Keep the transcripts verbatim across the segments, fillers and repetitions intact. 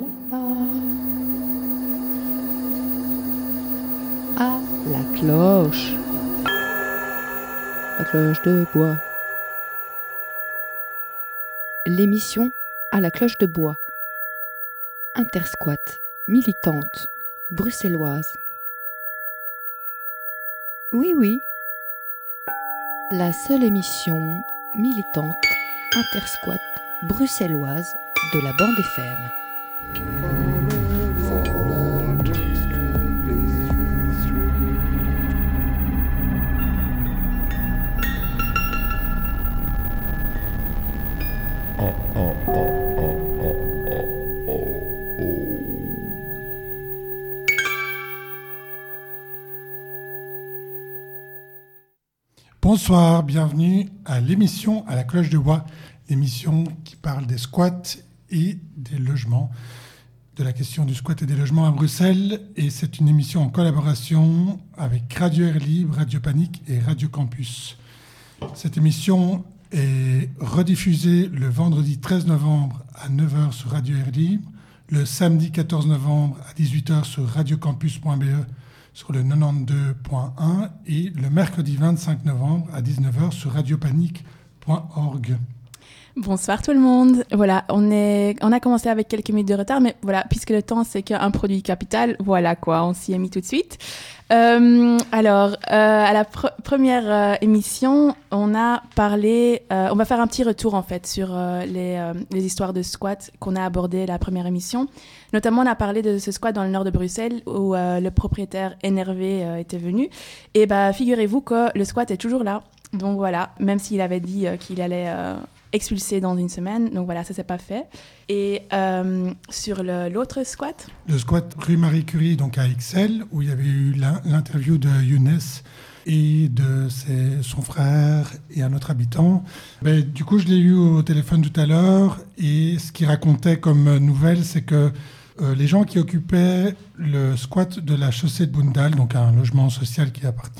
la la. À la cloche. La cloche de bois. L'émission à la cloche de bois. Intersquat, militante, bruxelloise. Oui, oui. La seule émission militante, intersquat, bruxelloise de la bande F M. Bonsoir, bienvenue à l'émission à la cloche de bois, l'émission qui parle des squats et des logements, de la question du squat et des logements à Bruxelles. Et c'est une émission en collaboration avec Radio Air Libre, Radio Panique et Radio Campus. Cette émission est rediffusée le vendredi treize novembre à neuf heures sur Radio Air Libre, le samedi quatorze novembre à dix-huit heures sur radiocampus point b e sur le quatre-vingt-douze point un et le mercredi vingt-cinq novembre à dix-neuf heures sur radiopanique point org. Bonsoir tout le monde. Voilà, on est, on a commencé avec quelques minutes de retard, mais voilà, puisque le temps c'est qu'un produit capital, voilà quoi, on s'y est mis tout de suite. Euh, alors, euh, à la pr- première euh, émission, on a parlé, euh, on va faire un petit retour en fait sur euh, les, euh, les histoires de squat qu'on a abordées la première émission. Notamment, on a parlé de ce squat dans le nord de Bruxelles où euh, le propriétaire énervé euh, était venu. Et bah, figurez-vous que le squat est toujours là. Donc voilà, même s'il avait dit euh, qu'il allait euh, expulser dans une semaine. Donc voilà, ça s'est pas fait. Et euh, sur le, l'autre squat, le squat rue Marie Curie, donc à Ixelles, où il y avait eu l'interview de Younes et de ses, son frère et un autre habitant. Ben, du coup, je l'ai eu au téléphone tout à l'heure, et ce qu'il racontait comme nouvelle, c'est que euh, les gens qui occupaient le squat de la chaussée de Bundal, donc un logement social qui appartient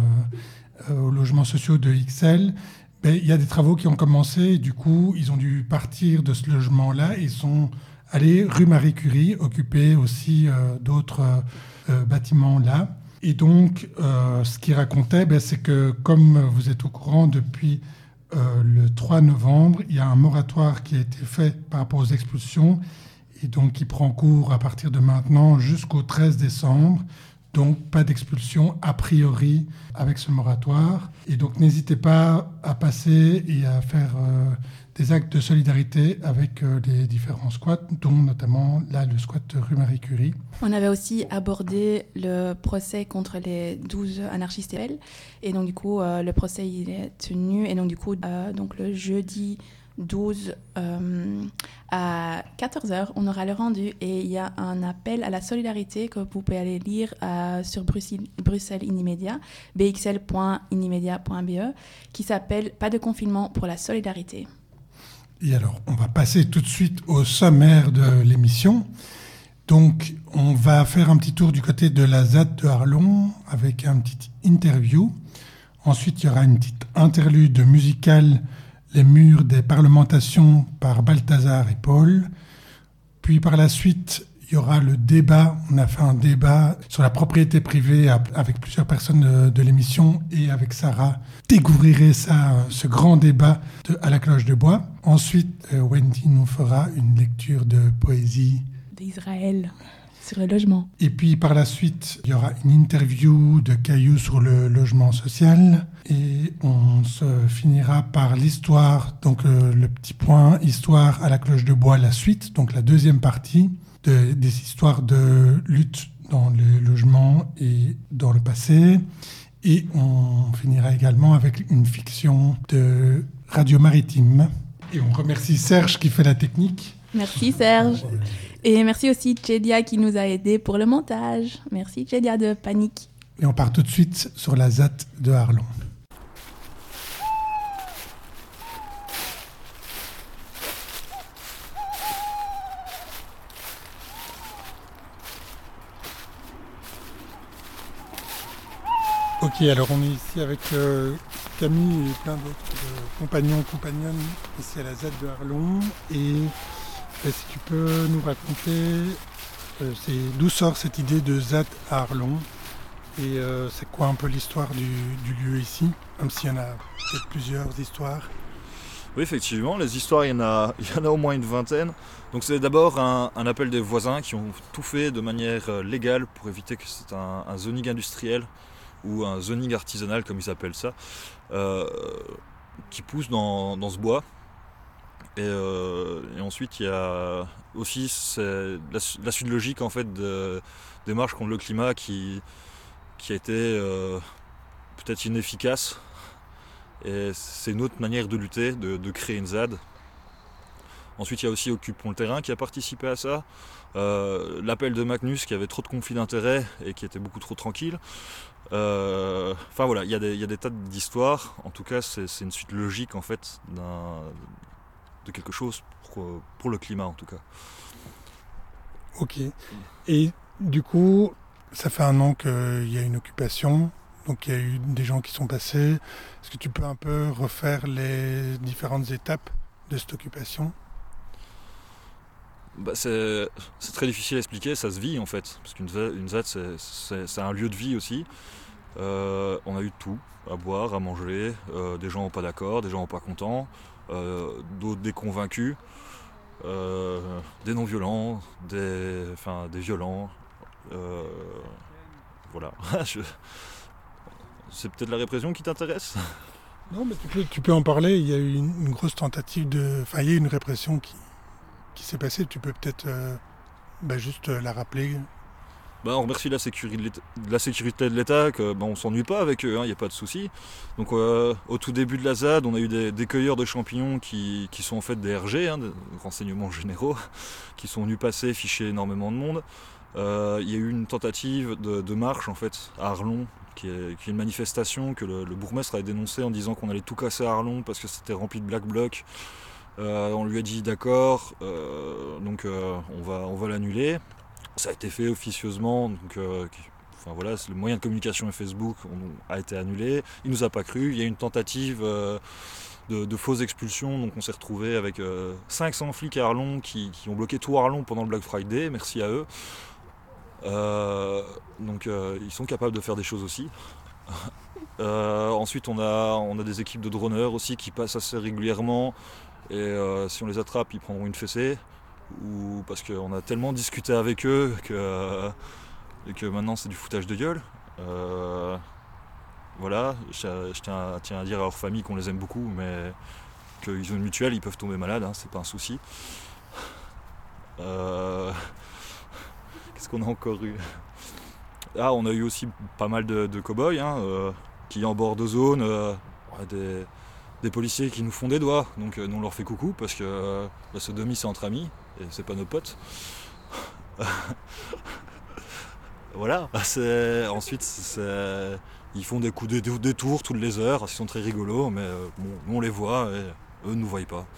euh, euh, aux logements sociaux de Ixelles, ben, il y a des travaux qui ont commencé, et du coup, ils ont dû partir de ce logement-là, et ils sont allés rue Marie Curie, occuper aussi euh, d'autres euh, bâtiments là. Et donc, euh, ce qu'il racontait, ben, c'est que, comme vous êtes au courant, depuis euh, le trois novembre, il y a un moratoire qui a été fait par rapport aux expulsions, et donc qui prend cours à partir de maintenant jusqu'au treize décembre. Donc, pas d'expulsion a priori avec ce moratoire. Et donc, n'hésitez pas à passer et à faire euh, des actes de solidarité avec euh, les différents squats, dont notamment là, le squat rue Marie Curie. on avait aussi abordé le procès contre les douze anarchistes et rebelles. Et donc, du coup, euh, le procès, il est tenu. Et donc, du coup, euh, donc, le jeudi douze euh, à quatorze heures, on aura le rendu et il y a un appel à la solidarité que vous pouvez aller lire euh, sur Bruxelles, Bruxelles Inimédia, b x l point inimédia point b e, qui s'appelle « Pas de confinement pour la solidarité ». Et alors, on va passer tout de suite au sommaire de l'émission. Donc, on va faire un petit tour du côté de la Z A D de Arlon avec un petit interview. Ensuite, il y aura une petite interlude musicale, Les murs des parlementations par Balthazar et Paul. Puis par la suite, il y aura le débat. On a fait un débat sur la propriété privée avec plusieurs personnes de, de l'émission et avec Sarah. Découvrirez ça, ce grand débat de, à la cloche de bois. Ensuite, euh, Wendy nous fera une lecture de poésie d'Israël sur le logement. Et puis par la suite, il y aura une interview de Caillou sur le logement social. Et on se finira par l'histoire, donc euh, le petit point histoire à la cloche de bois, la suite, donc la deuxième partie de, des histoires de lutte dans le logement et dans le passé. Et on finira également avec une fiction de Radio Maritime. Et on remercie Serge qui fait la technique. Merci Serge. Et merci aussi Tchedia qui nous a aidés pour le montage. Merci Tchedia de Panique. Et on part tout de suite sur la Z A D de Arlon. Ok, alors on est ici avec euh, Camille et plein d'autres euh, compagnons, compagnonnes ici à la Z A D de Arlon. Et Et si tu peux nous raconter euh, c'est, d'où sort cette idée de ZAD à Arlon et euh, c'est quoi un peu l'histoire du, du lieu ici, même s'il y en a peut-être plusieurs histoires. Oui, effectivement, les histoires, il y en a, il y en a au moins une vingtaine. Donc c'est d'abord un, un appel des voisins qui ont tout fait de manière légale pour éviter que c'est un, un zoning industriel ou un zoning artisanal, comme ils appellent ça, euh, qui pousse dans, dans ce bois. Et, euh, et ensuite, il y a aussi c'est la, la suite logique en fait, de, des marches contre le climat qui, qui a été euh, peut-être inefficace. Et c'est une autre manière de lutter, de, de créer une ZAD. Ensuite, il y a aussi Occupons le terrain qui a participé à ça. Euh, l'appel de Magnus qui avait trop de conflits d'intérêts et qui était beaucoup trop tranquille. Euh, enfin voilà, il y, a des, il y a des tas d'histoires. En tout cas, c'est, c'est une suite logique en fait d'un, de quelque chose pour, pour le climat en tout cas. Ok. Et du coup, ça fait un an qu'il y a une occupation. Donc il y a eu des gens qui sont passés. Est-ce que tu peux un peu refaire les différentes étapes de cette occupation ? Bah c'est, c'est très difficile à expliquer, ça se vit en fait. Parce qu'une ZAD, une ZAD c'est, c'est, c'est un lieu de vie aussi. Euh, on a eu de tout, à boire, à manger, euh, des gens pas d'accord, des gens pas contents, euh, d'autres des convaincus, euh, des non-violents, des, enfin, des violents. Euh, voilà. Je... C'est peut-être la répression qui t'intéresse ? Non, mais tu peux, tu peux en parler. Il y a eu une, une grosse tentative de... Enfin, il y a eu une répression qui, qui s'est passée. Tu peux peut-être euh, bah, juste la rappeler. Bah, on remercie la sécurité de l'État, la sécurité de l'État que, bah, on ne s'ennuie pas avec eux, il hein, n'y a pas de souci. Donc euh, au tout début de la ZAD, on a eu des, des cueilleurs de champignons qui, qui sont en fait des R G, hein, des renseignements généraux, qui sont venus passer, ficher énormément de monde. Euh, il y a eu une tentative de, de marche en fait à Arlon, qui est, qui est une manifestation que le, le bourgmestre a dénoncée en disant qu'on allait tout casser à Arlon parce que c'était rempli de black blocs. Euh, on lui a dit d'accord, euh, donc euh, on va, on va l'annuler. Ça a été fait officieusement, donc euh, enfin, voilà, le moyen de communication et Facebook on, a été annulé. Il nous a pas cru. Il y a eu une tentative euh, de, de fausse expulsion, donc on s'est retrouvé avec euh, cinq cents flics à Arlon qui, qui ont bloqué tout Arlon pendant le Black Friday. Merci à eux. Euh, donc euh, ils sont capables de faire des choses aussi. euh, ensuite on a, on a des équipes de droneurs aussi qui passent assez régulièrement et euh, si on les attrape ils prendront une fessée ou parce qu'on a tellement discuté avec eux que, euh, et que maintenant c'est du foutage de gueule. Euh, voilà, je, je tiens, à, tiens à dire à leur famille qu'on les aime beaucoup mais qu'ils ont une mutuelle, ils peuvent tomber malades, hein, c'est pas un souci. Euh, Qu'est-ce qu'on a encore eu ? Ah, on a eu aussi pas mal de, de cow-boys hein, euh, qui en bord de zone, euh, des, des policiers qui nous font des doigts, donc euh, nous on leur fait coucou parce que euh, la sodomie c'est entre amis et c'est pas nos potes. Voilà, c'est, ensuite c'est, ils font des coups de des, des tours toutes les heures, ils sont très rigolos, mais euh, bon, nous on les voit et eux ne nous voient pas.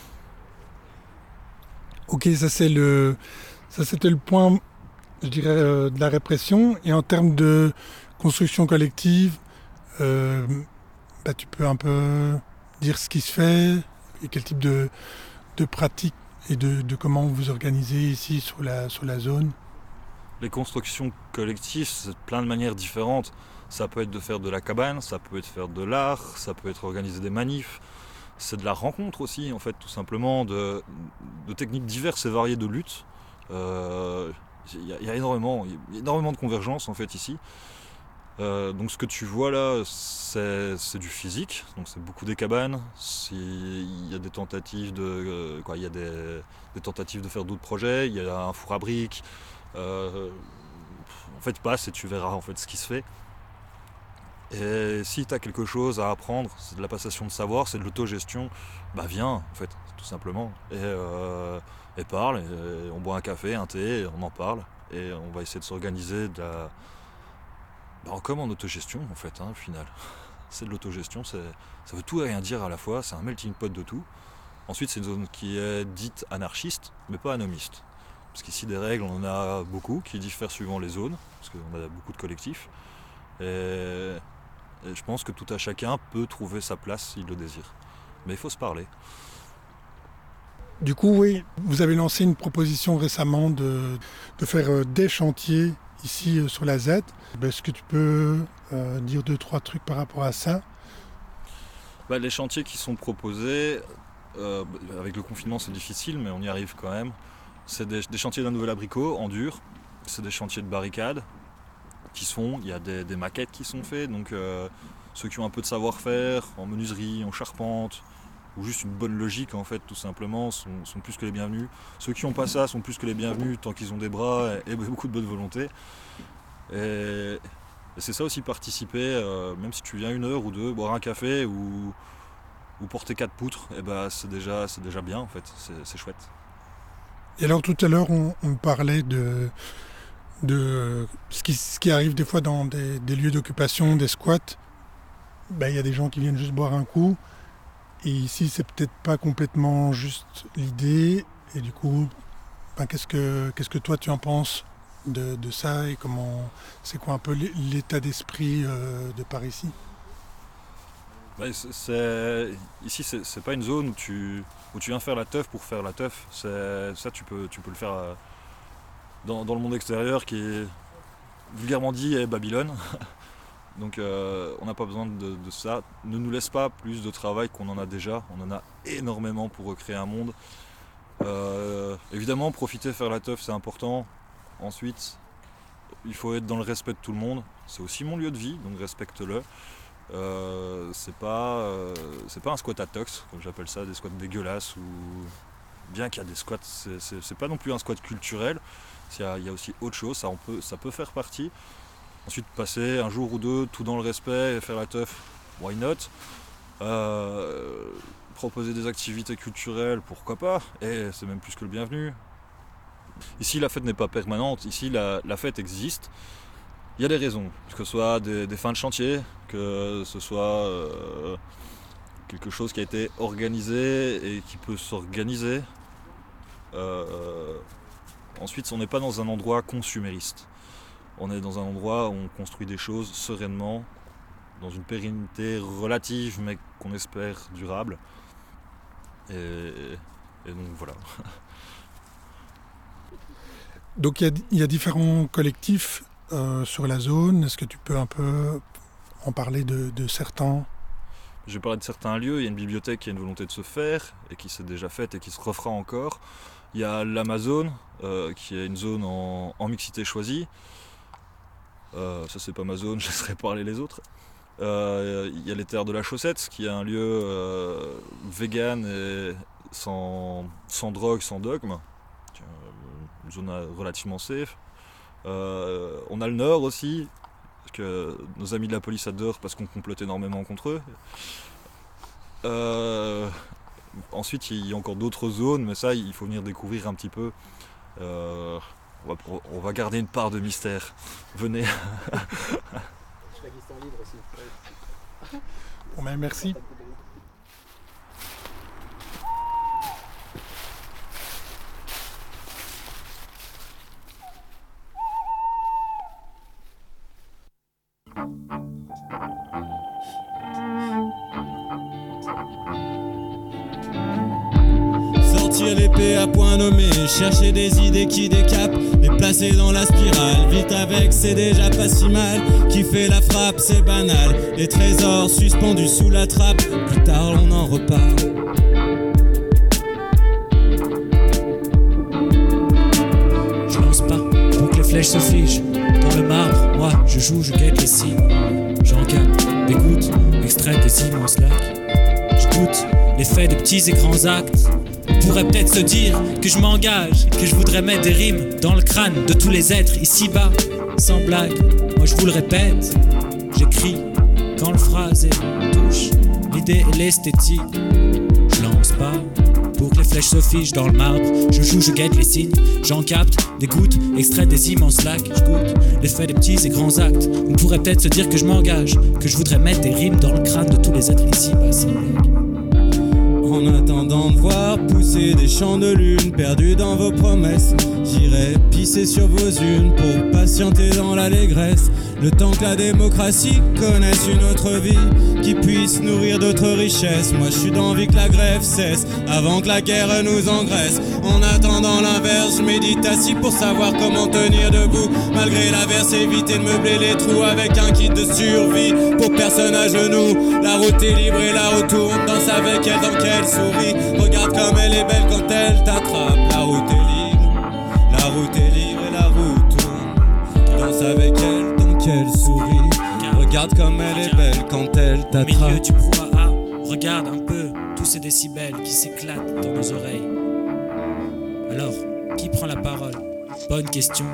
Ok, ça c'est le, ça c'était le point. Je dirais, euh, de la répression. Et en termes de construction collective, euh, bah, tu peux un peu dire ce qui se fait et quel type de, de pratiques et de, de comment vous vous organisez ici sur la, sur la zone. Les constructions collectives, c'est plein de manières différentes. Ça peut être de faire de la cabane, ça peut être de faire de l'art, ça peut être organiser des manifs. C'est de la rencontre aussi, en fait, tout simplement, de, de techniques diverses et variées de lutte. Euh, Il y, a, il y a énormément, il y a énormément de convergence en fait ici. Euh, donc ce que tu vois là, c'est, c'est du physique. Donc c'est beaucoup des cabanes. C'est, il y a des tentatives de, euh, quoi, il y a des, des tentatives de faire d'autres projets. Il y a un four à briques. Euh, en fait, passe et tu verras en fait ce qui se fait. Et si tu as quelque chose à apprendre, c'est de la passation de savoir, c'est de l'autogestion. Bah viens en fait, tout simplement. Et euh, et parle, et on boit un café, un thé, et on en parle, et on va essayer de s'organiser de la... bah, comme en autogestion en fait, hein, au final. C'est de l'autogestion, c'est... ça veut tout et rien dire à la fois, c'est un melting pot de tout. Ensuite c'est une zone qui est dite anarchiste, mais pas anomiste. Parce qu'ici des règles, on en a beaucoup, qui diffèrent suivant les zones, parce qu'on a beaucoup de collectifs. Et... et je pense que tout à chacun peut trouver sa place s'il le désire. Mais il faut se parler. Du coup, oui, vous avez lancé une proposition récemment de, de faire euh, des chantiers ici euh, sur la Z. Est-ce que tu peux euh, dire deux, trois trucs par rapport à ça ? Bah, les chantiers qui sont proposés, euh, avec le confinement c'est difficile, mais on y arrive quand même. C'est des, des chantiers d'un nouvel abricot en dur, c'est des chantiers de barricades qui se font, il y a des, des maquettes qui sont faites, donc euh, ceux qui ont un peu de savoir-faire en menuiserie, en charpente, ou juste une bonne logique en fait tout simplement, sont, sont plus que les bienvenus. Ceux qui n'ont pas ça sont plus que les bienvenus tant qu'ils ont des bras et, et beaucoup de bonne volonté. Et, et c'est ça aussi participer, euh, même si tu viens une heure ou deux, boire un café ou, ou porter quatre poutres, et bah, c'est, déjà, c'est déjà bien en fait, c'est, c'est chouette. Et alors tout à l'heure on, on parlait de, de ce, qui, ce qui arrive des fois dans des, des lieux d'occupation, des squats. Ben, y a des gens qui viennent juste boire un coup. Et ici, c'est peut-être pas complètement juste l'idée. Et du coup, ben, qu'est-ce que, qu'est-ce que toi tu en penses de, de ça et comment, c'est quoi un peu l'état d'esprit euh, de par ici ? Ben, c'est, c'est, ici, c'est, c'est pas une zone où tu, où tu viens faire la teuf pour faire la teuf. C'est, ça, tu peux, tu peux le faire euh, dans, dans le monde extérieur qui est vulgairement dit est Babylone. Donc euh, on n'a pas besoin de, de ça. Ne nous laisse pas plus de travail qu'on en a déjà. On en a énormément pour recréer un monde. Euh, évidemment, profiter, faire la teuf, c'est important. Ensuite, il faut être dans le respect de tout le monde. C'est aussi mon lieu de vie, donc respecte-le. Euh, c'est pas, euh, c'est pas un squat à tox, comme j'appelle ça, des squats dégueulasses. Ou... Bien qu'il y a des squats, c'est, c'est, c'est pas non plus un squat culturel. Il y a, il y a aussi autre chose, ça, on peut, ça peut faire partie. Ensuite, passer un jour ou deux tout dans le respect et faire la teuf, why not ? euh, Proposer des activités culturelles, pourquoi pas ? Et c'est même plus que le bienvenu. Ici, la fête n'est pas permanente. Ici, la, la fête existe. Il y a des raisons, que ce soit des, des fins de chantier, que ce soit euh, quelque chose qui a été organisé et qui peut s'organiser. Euh, ensuite, on n'est pas dans un endroit consumériste. On est dans un endroit où on construit des choses sereinement, dans une pérennité relative, mais qu'on espère durable. Et, et donc voilà. Donc il y, y a différents collectifs euh, sur la zone. Est-ce que tu peux un peu en parler de, de certains ? Je vais parler de certains lieux. Il y a une bibliothèque qui a une volonté de se faire et qui s'est déjà faite et qui se refera encore. Il y a l'Amazone, euh, qui est une zone en, en mixité choisie. Euh, ça c'est pas ma zone, je laisserai parler les autres. Il euh, y a les terres de la Chaussette, qui est un lieu euh, vegan et sans, sans drogue, sans dogme. Une zone relativement safe. Euh, on a le Nord aussi, que nos amis de la police adorent parce qu'on complote énormément contre eux. Euh, ensuite il y a encore d'autres zones, mais ça il faut venir découvrir un petit peu. Euh, On va, on va garder une part de mystère. Venez. libre aussi. Bon ben merci. Sortir l'épée à point nommé, chercher des idées qui décapent, les placer dans la spirale, vite avec c'est déjà pas si mal, qui fait la frappe c'est banal, les trésors suspendus sous la trappe, plus tard on en reparle. Je lance pas pour que les flèches se figent dans le marbre, moi je joue, je guette les signes, j'en capte des gouttes, extraites des immenses lacs, je goûte l'effet des petits et grands actes. On pourrait peut-être se dire que je m'engage, que je voudrais mettre des rimes dans le crâne de tous les êtres ici-bas. Sans blague, moi je vous le répète, j'écris quand le phrasé touche l'idée et l'esthétique. Je lance pas pour que les flèches se fichent dans le marbre. Je joue, je guette les signes, j'en capte des gouttes, extraites des immenses lacs. Je goûte l'effet des petits et grands actes. On pourrait peut-être se dire que je m'engage, que je voudrais mettre des rimes dans le crâne de tous les êtres ici-bas. Sans blague. En attendant de voir pousser des champs de lune perdus dans vos promesses, j'irai pisser sur vos unes pour patienter dans l'allégresse. Le temps que la démocratie connaisse une autre vie, qui puisse nourrir d'autres richesses. Moi je suis d'envie que la grève cesse, avant que la guerre nous engraisse. En attendant l'inverse, je médite assis pour savoir comment tenir debout. Malgré l'averse, éviter de meubler les trous avec un kit de survie. Pour personne à genoux, la route est libre et la retourne. Danse avec elle tant qu'elle sourit. Regarde comme elle est belle quand elle t'attrape. La route est libre, la route est libre et la route tourne. Danse avec elle tant qu'elle sourit. Regarde comme elle est belle quand elle t'attrape. Au milieu du brouhaha, regarde un peu tous ces décibels qui s'éclatent dans nos oreilles. Alors, qui prend la parole? Bonne question.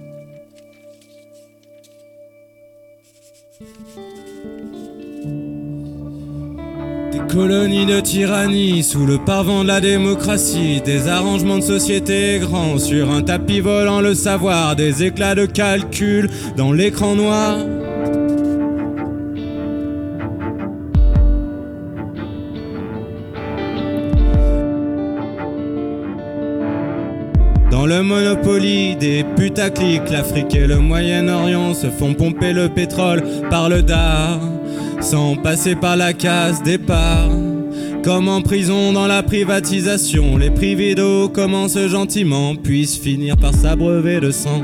Des colonies de tyrannie sous le parvent de la démocratie, des arrangements de société grands sur un tapis volant le savoir, des éclats de calcul dans l'écran noir. Dans le Monopoly des putaclics, l'Afrique et le Moyen-Orient se font pomper le pétrole par le dard, sans passer par la case départ. Comme en prison dans la privatisation, les privés d'eau commencent gentiment, puissent finir par s'abreuver de sang.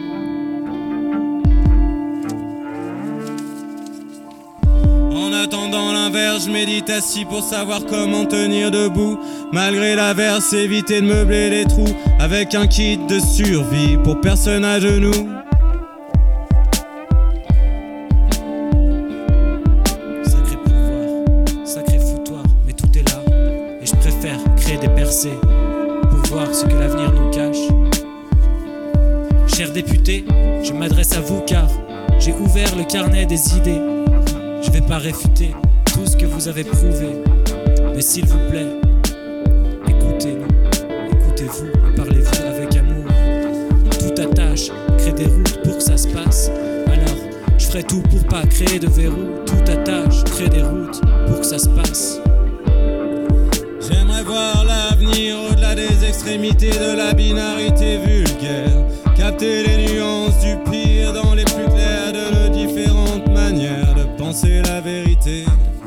En attendant l'inverse, je médite assis pour savoir comment tenir debout. Malgré l'averse, éviter de meubler les trous avec un kit de survie pour personne à genoux. Sacré pouvoir, sacré foutoir, mais tout est là. Et je préfère créer des percées pour voir ce que l'avenir nous cache. Chers députés, je m'adresse à vous car j'ai ouvert le carnet des idées. Je vais pas réfuter tout ce que vous avez prouvé, mais s'il vous plaît, écoutez-nous, écoutez-vous, parlez-vous avec amour. Tout attache, crée des routes pour que ça se passe. Alors, je ferai tout pour pas créer de verrous. Tout attache, crée des routes pour que ça se passe. J'aimerais voir l'avenir au-delà des extrémités de la binarité vulgaire. Capter les nuances du pire dans les plus clairs de nos différentes manières de penser la vérité.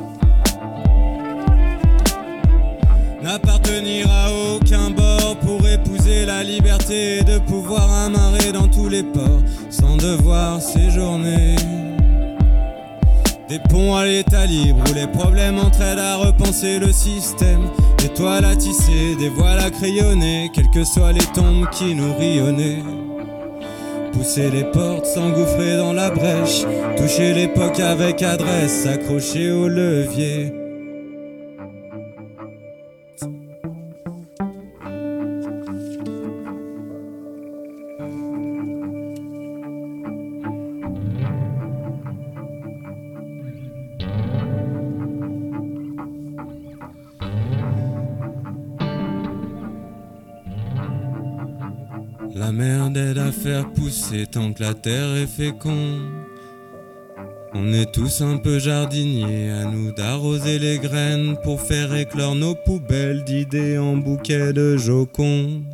N'appartenir à aucun bord pour épouser la liberté de pouvoir amarrer dans tous les ports sans devoir séjourner. Des ponts à l'état libre où les problèmes entraident à repenser le système. Des toiles à tisser, des voiles à crayonner, quelles que soient les tombes qui nous rayonnaient. Pousser les portes, s'engouffrer dans la brèche, toucher l'époque avec adresse, s'accrocher au levier. La merde aide à faire pousser tant que la terre est féconde. On est tous un peu jardiniers, à nous d'arroser les graines pour faire éclore nos poubelles d'idées en bouquets de joconde.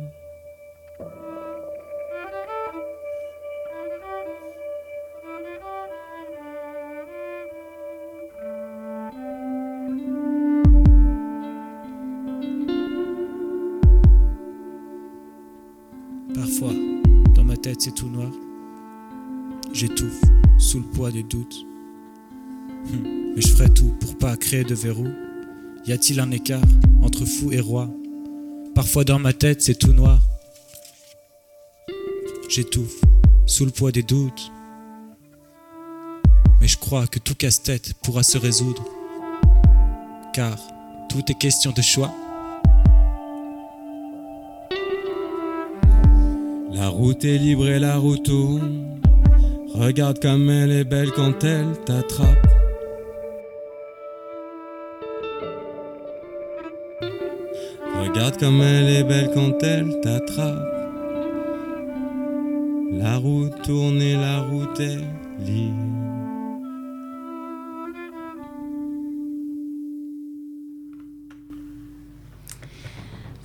Parfois, dans ma tête c'est tout noir. J'étouffe sous le poids des doutes. Hum, mais je ferai tout pour pas créer de verrou. Y a-t-il un écart entre fou et roi? Parfois dans ma tête c'est tout noir. J'étouffe sous le poids des doutes. Mais je crois que tout casse-tête pourra se résoudre. Car tout est question de choix. La route est libre et la route tourne. Regarde comme elle est belle quand elle t'attrape. Regarde comme elle est belle quand elle t'attrape. La route tourne et la route est libre.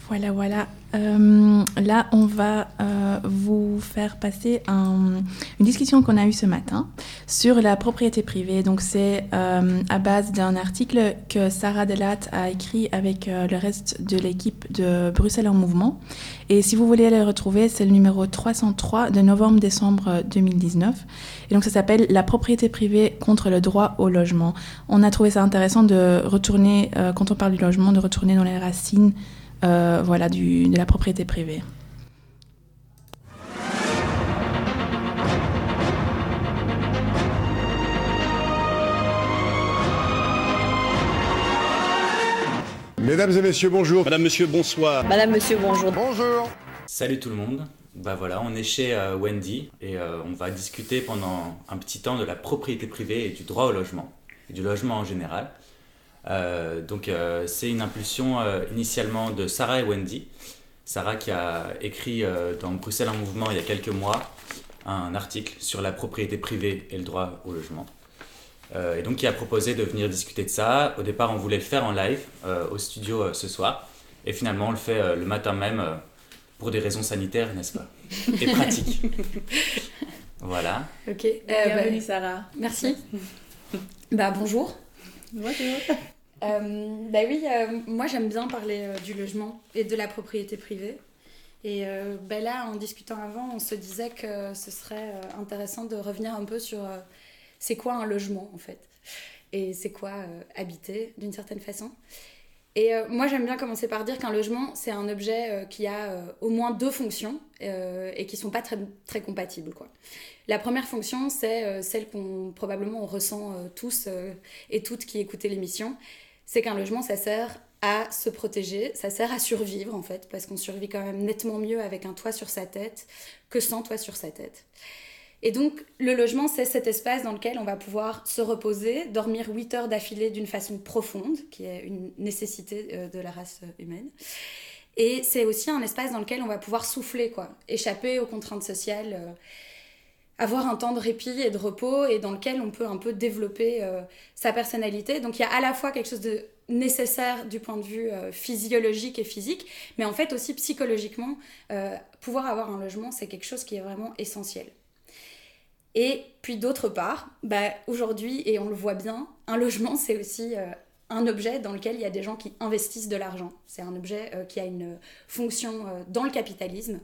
Voilà, voilà. Euh, là, on va euh, vous faire passer un, une discussion qu'on a eue ce matin sur la propriété privée. Donc, c'est euh, à base d'un article que Sarah Delatte a écrit avec euh, le reste de l'équipe de Bruxelles en mouvement. Et si vous voulez le retrouver, c'est le numéro trois cent trois de novembre-décembre deux mille dix-neuf. Et donc, ça s'appelle « La propriété privée contre le droit au logement ». On a trouvé ça intéressant de retourner, euh, quand on parle du logement, de retourner dans les racines Euh, voilà, du, de la propriété privée. Mesdames et messieurs, bonjour. Madame, monsieur, bonsoir. Madame, monsieur, bonjour. Bonjour. Salut tout le monde. Bah voilà, on est chez euh, Wendy et euh, on va discuter pendant un petit temps de la propriété privée et du droit au logement, et du logement en général. Euh, donc euh, c'est une impulsion euh, initialement de Sarah et Wendy. Sarah qui a écrit euh, dans Bruxelles en mouvement il y a quelques mois un article sur la propriété privée et le droit au logement. Euh, et donc qui a proposé de venir discuter de ça. Au départ on voulait le faire en live euh, au studio euh, ce soir et finalement on le fait euh, le matin même euh, pour des raisons sanitaires, n'est-ce pas? Et pratiques. Voilà. Ok. Euh, Bienvenue bah, Sarah. Merci. bah bonjour. Bonjour. Euh, bah oui, euh, moi j'aime bien parler euh, du logement et de la propriété privée. Et euh, bah là, en discutant avant, on se disait que ce serait euh, intéressant de revenir un peu sur euh, c'est quoi un logement en fait, et c'est quoi euh, habiter d'une certaine façon. Et euh, moi j'aime bien commencer par dire qu'un logement c'est un objet euh, qui a euh, au moins deux fonctions euh, et qui sont pas très, très compatibles, quoi. La première fonction c'est euh, celle qu'on probablement on ressent euh, tous euh, et toutes qui écoutez l'émission, c'est qu'un logement ça sert à se protéger, ça sert à survivre en fait, parce qu'on survit quand même nettement mieux avec un toit sur sa tête que sans toit sur sa tête. Et donc, le logement, c'est cet espace dans lequel on va pouvoir se reposer, dormir huit heures d'affilée d'une façon profonde, qui est une nécessité de la race humaine. Et c'est aussi un espace dans lequel on va pouvoir souffler, quoi, échapper aux contraintes sociales, euh, avoir un temps de répit et de repos, et dans lequel on peut un peu développer euh, sa personnalité. Donc, il y a à la fois quelque chose de nécessaire du point de vue euh, physiologique et physique, mais en fait aussi psychologiquement, euh, pouvoir avoir un logement, c'est quelque chose qui est vraiment essentiel. Et puis d'autre part, bah, aujourd'hui, et on le voit bien, un logement c'est aussi euh, un objet dans lequel il y a des gens qui investissent de l'argent. C'est un objet euh, qui a une fonction euh, dans le capitalisme.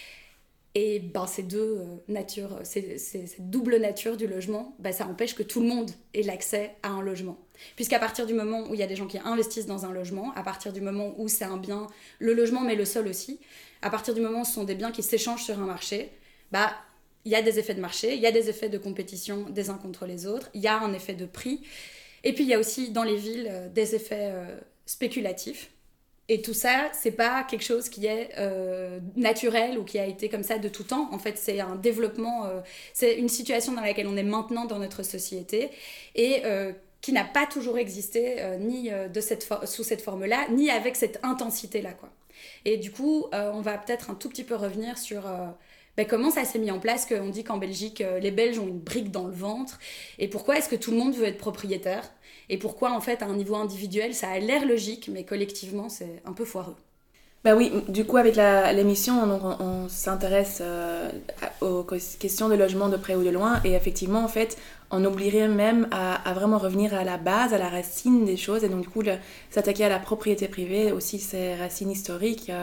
Et bah, ces deux euh, natures, ces, ces, cette double nature du logement, bah, ça empêche que tout le monde ait l'accès à un logement. Puisqu'à partir du moment où il y a des gens qui investissent dans un logement, à partir du moment où c'est un bien, le logement mais le sol aussi, à partir du moment où ce sont des biens qui s'échangent sur un marché, bah, il y a des effets de marché, il y a des effets de compétition des uns contre les autres, il y a un effet de prix, et puis il y a aussi dans les villes euh, des effets euh, spéculatifs. Et tout ça, c'est pas quelque chose qui est euh, naturel ou qui a été comme ça de tout temps. En fait, c'est un développement, euh, c'est une situation dans laquelle on est maintenant dans notre société et euh, qui n'a pas toujours existé euh, ni euh, de cette for- sous cette forme-là, ni avec cette intensité-là, quoi. Et du coup, euh, on va peut-être un tout petit peu revenir sur euh, ben, comment ça s'est mis en place, qu'on dit qu'en Belgique, euh, les Belges ont une brique dans le ventre, et pourquoi est-ce que tout le monde veut être propriétaire, et pourquoi, en fait, à un niveau individuel, ça a l'air logique, mais collectivement, c'est un peu foireux. Bah oui, du coup, avec la, l'émission, on, on, on s'intéresse euh, aux questions de logement de près ou de loin, et effectivement, en fait, on oublierait même à, à vraiment revenir à la base, à la racine des choses, et donc, du coup, le, s'attaquer à la propriété privée, aussi ses racines historiques. Euh,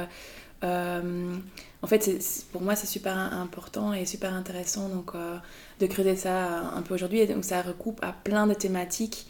euh, en fait, c'est, c'est, pour moi, c'est super important et super intéressant donc, euh, de creuser ça un peu aujourd'hui, et donc ça recoupe à plein de thématiques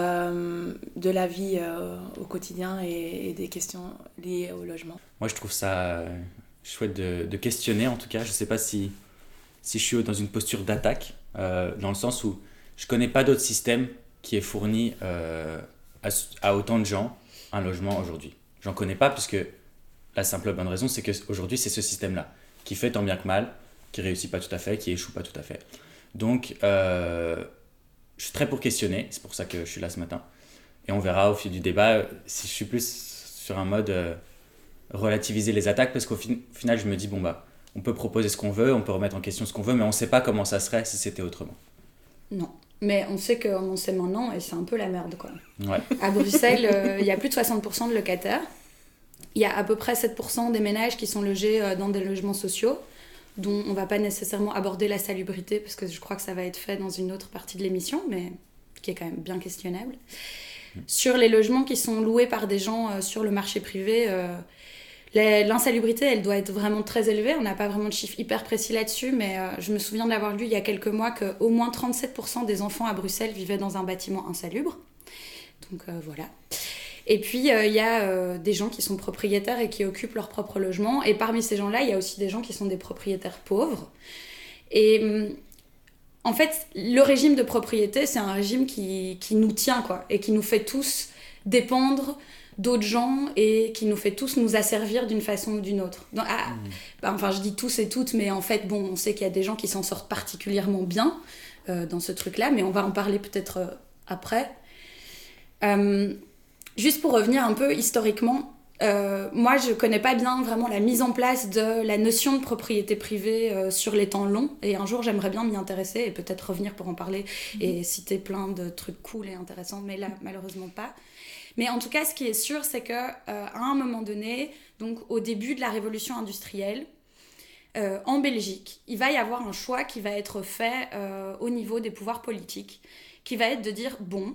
Euh, de la vie euh, au quotidien et, et des questions liées au logement. Moi, je trouve ça euh, chouette de, de questionner, en tout cas. Je ne sais pas si, si je suis dans une posture d'attaque, euh, dans le sens où je ne connais pas d'autre système qui ait fourni euh, à, à autant de gens un logement aujourd'hui. J'en connais pas, puisque la simple bonne raison, c'est qu'aujourd'hui, c'est ce système-là qui fait tant bien que mal, qui ne réussit pas tout à fait, qui échoue pas tout à fait. Donc, euh, je suis très pour questionner, c'est pour ça que je suis là ce matin. Et on verra au fil du débat si je suis plus sur un mode euh, relativiser les attaques, parce qu'au fin, final, je me dis, bon, bah, on peut proposer ce qu'on veut, on peut remettre en question ce qu'on veut, mais on ne sait pas comment ça serait si c'était autrement. Non, mais on sait qu'on sait maintenant et c'est un peu la merde, quoi. Ouais. À Bruxelles, il euh, y a plus de soixante pour cent de locataires. il y a à peu près sept pour cent des ménages qui sont logés euh, dans des logements sociaux, dont on ne va pas nécessairement aborder la salubrité, parce que je crois que ça va être fait dans une autre partie de l'émission, mais qui est quand même bien questionnable. Sur les logements qui sont loués par des gens euh, sur le marché privé, euh, les, l'insalubrité, elle doit être vraiment très élevée. On n'a pas vraiment de chiffres hyper précis là-dessus, mais euh, je me souviens de l'avoir lu il y a quelques mois qu'au moins trente-sept pour cent des enfants à Bruxelles vivaient dans un bâtiment insalubre. Donc euh, voilà. Et puis, il euh, y a euh, des gens qui sont propriétaires et qui occupent leur propre logement. Et parmi ces gens-là, il y a aussi des gens qui sont des propriétaires pauvres. Et hum, en fait, le régime de propriété, c'est un régime qui, qui nous tient, quoi, et qui nous fait tous dépendre d'autres gens et qui nous fait tous nous asservir d'une façon ou d'une autre. Donc, ah, mmh. bah, enfin, je dis tous et toutes, mais en fait, bon, on sait qu'il y a des gens qui s'en sortent particulièrement bien euh, dans ce truc-là, mais on va en parler peut-être euh, après. Euh, Juste pour revenir un peu historiquement, euh, moi je connais pas bien vraiment la mise en place de la notion de propriété privée euh, sur les temps longs, et un jour j'aimerais bien m'y intéresser et peut-être revenir pour en parler mmh. et citer plein de trucs cool et intéressants, mais là malheureusement pas. Mais en tout cas, ce qui est sûr, c'est qu'à euh, un moment donné, donc au début de la révolution industrielle, euh, en Belgique, il va y avoir un choix qui va être fait euh, au niveau des pouvoirs politiques, qui va être de dire bon.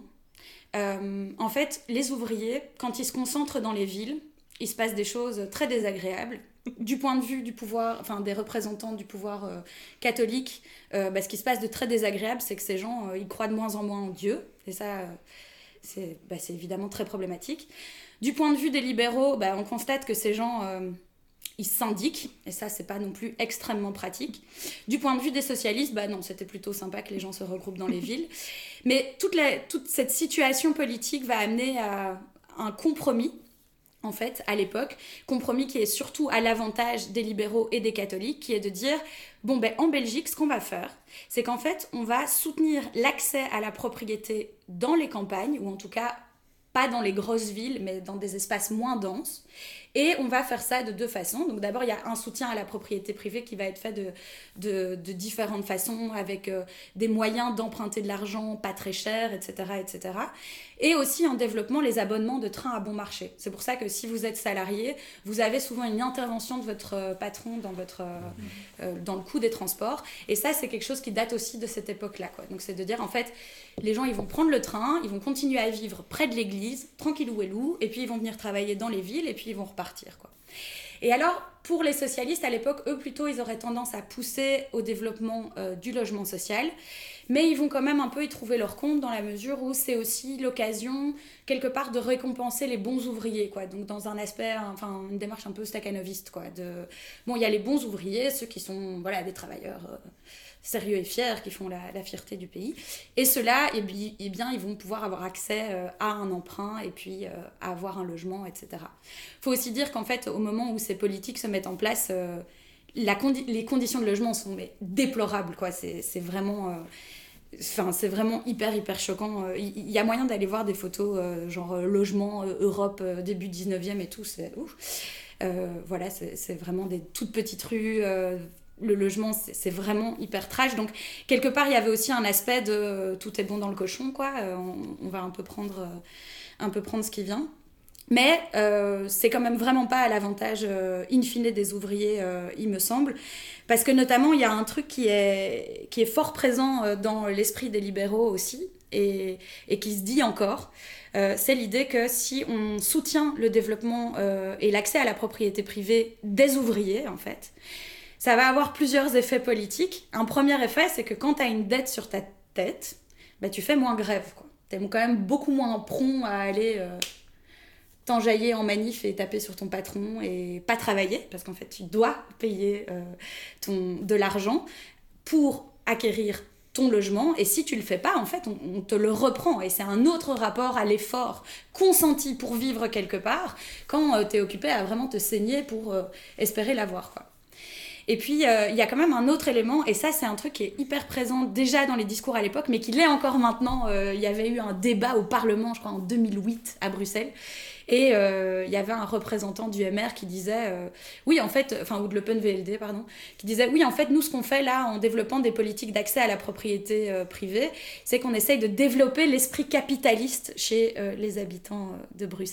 Euh, en fait, les ouvriers, quand ils se concentrent dans les villes, il se passe des choses très désagréables. Du point de vue du pouvoir, enfin des représentants du pouvoir euh, catholique, euh, bah, ce qui se passe de très désagréable, c'est que ces gens, euh, ils croient de moins en moins en Dieu. Et ça, euh, c'est, bah, c'est évidemment très problématique. Du point de vue des libéraux, bah, on constate que ces gens... Euh, ils syndiquent, et ça, c'est pas non plus extrêmement pratique. Du point de vue des socialistes, bah non, c'était plutôt sympa que les gens se regroupent dans les villes. Mais toute, la, toute cette situation politique va amener à un compromis, en fait, à l'époque. Compromis qui est surtout à l'avantage des libéraux et des catholiques, qui est de dire, bon, ben, en Belgique, ce qu'on va faire, c'est qu'en fait, on va soutenir l'accès à la propriété dans les campagnes, ou en tout cas, pas dans les grosses villes, mais dans des espaces moins denses. Et on va faire ça de deux façons. Donc d'abord, il y a un soutien à la propriété privée qui va être fait de, de, de différentes façons, avec euh, des moyens d'emprunter de l'argent pas très cher, et cetera, et cetera. Et aussi en développement les abonnements de train à bon marché. C'est pour ça que si vous êtes salarié, vous avez souvent une intervention de votre euh, patron dans, votre, euh, euh, dans le coût des transports. Et ça, c'est quelque chose qui date aussi de cette époque-là, quoi. Donc c'est de dire, en fait, les gens, ils vont prendre le train, ils vont continuer à vivre près de l'église, tranquillou et loup, et puis ils vont venir travailler dans les villes, et puis ils vont repartir. Quoi. Et alors, pour les socialistes, à l'époque, eux, plutôt, ils auraient tendance à pousser au développement euh, du logement social, mais ils vont quand même un peu y trouver leur compte dans la mesure où c'est aussi l'occasion, quelque part, de récompenser les bons ouvriers, quoi. Donc, dans un aspect, enfin, une démarche un peu stakhanoviste, quoi. De... Bon, il y a les bons ouvriers, ceux qui sont, voilà, des travailleurs... Euh... sérieux et fiers, qui font la, la fierté du pays. Et ceux-là, eh bien, eh bien, ils vont pouvoir avoir accès euh, à un emprunt et puis euh, à avoir un logement, et cetera. Il faut aussi dire qu'en fait, au moment où ces politiques se mettent en place, euh, la condi- les conditions de logement sont mais, déplorables, quoi. C'est, c'est vraiment... Euh, Enfin, c'est vraiment hyper, hyper choquant. Il y, y a moyen d'aller voir des photos, euh, genre euh, logement euh, Europe, euh, début dix-neuvième et tout, c'est ouf. Euh, voilà, c'est, c'est vraiment des toutes petites rues... Euh, le logement, c'est, c'est vraiment hyper trash. Donc, quelque part, il y avait aussi un aspect de euh, tout est bon dans le cochon, quoi. Euh, on, on va un peu prendre, euh, un peu prendre ce qui vient. Mais euh, c'est quand même vraiment pas à l'avantage euh, in fine des ouvriers, euh, il me semble. Parce que notamment, il y a un truc qui est, qui est fort présent euh, dans l'esprit des libéraux aussi, et, et qui se dit encore. Euh, c'est l'idée que si on soutient le développement euh, et l'accès à la propriété privée des ouvriers, en fait, ça va avoir plusieurs effets politiques. Un premier effet, c'est que quand tu as une dette sur ta tête, bah, tu fais moins grève, quoi. Tu es quand même beaucoup moins prompt à aller euh, t'enjailler en manif et taper sur ton patron et pas travailler, parce qu'en fait, tu dois payer euh, ton, de l'argent pour acquérir ton logement. Et si tu le fais pas, en fait, on, on te le reprend. Et c'est un autre rapport à l'effort consenti pour vivre quelque part quand euh, tu es occupé à vraiment te saigner pour euh, espérer l'avoir, quoi. Et puis, il euh, y a quand même un autre élément, et ça, c'est un truc qui est hyper présent déjà dans les discours à l'époque, mais qui l'est encore maintenant. Il euh, y avait eu un débat au Parlement, je crois, en deux mille huit, à Bruxelles, et il euh, y avait un représentant du M R qui disait, euh, oui, en fait, enfin, ou de l'Open V L D, pardon, qui disait, oui, en fait, nous, ce qu'on fait là, en développant des politiques d'accès à la propriété euh, privée, c'est qu'on essaye de développer l'esprit capitaliste chez euh, les habitants euh, de Bruxelles.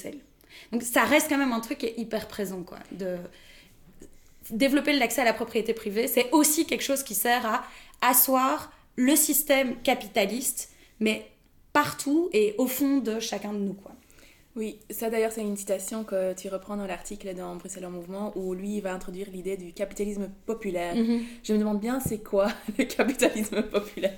Donc ça reste quand même un truc qui est hyper présent, quoi. De développer l'accès à la propriété privée, c'est aussi quelque chose qui sert à asseoir le système capitaliste, mais partout et au fond de chacun de nous, quoi. Oui, ça d'ailleurs c'est une citation que tu reprends dans l'article dans Bruxelles en mouvement où lui il va introduire l'idée du capitalisme populaire. Mm-hmm. Je me demande bien c'est quoi le capitalisme populaire.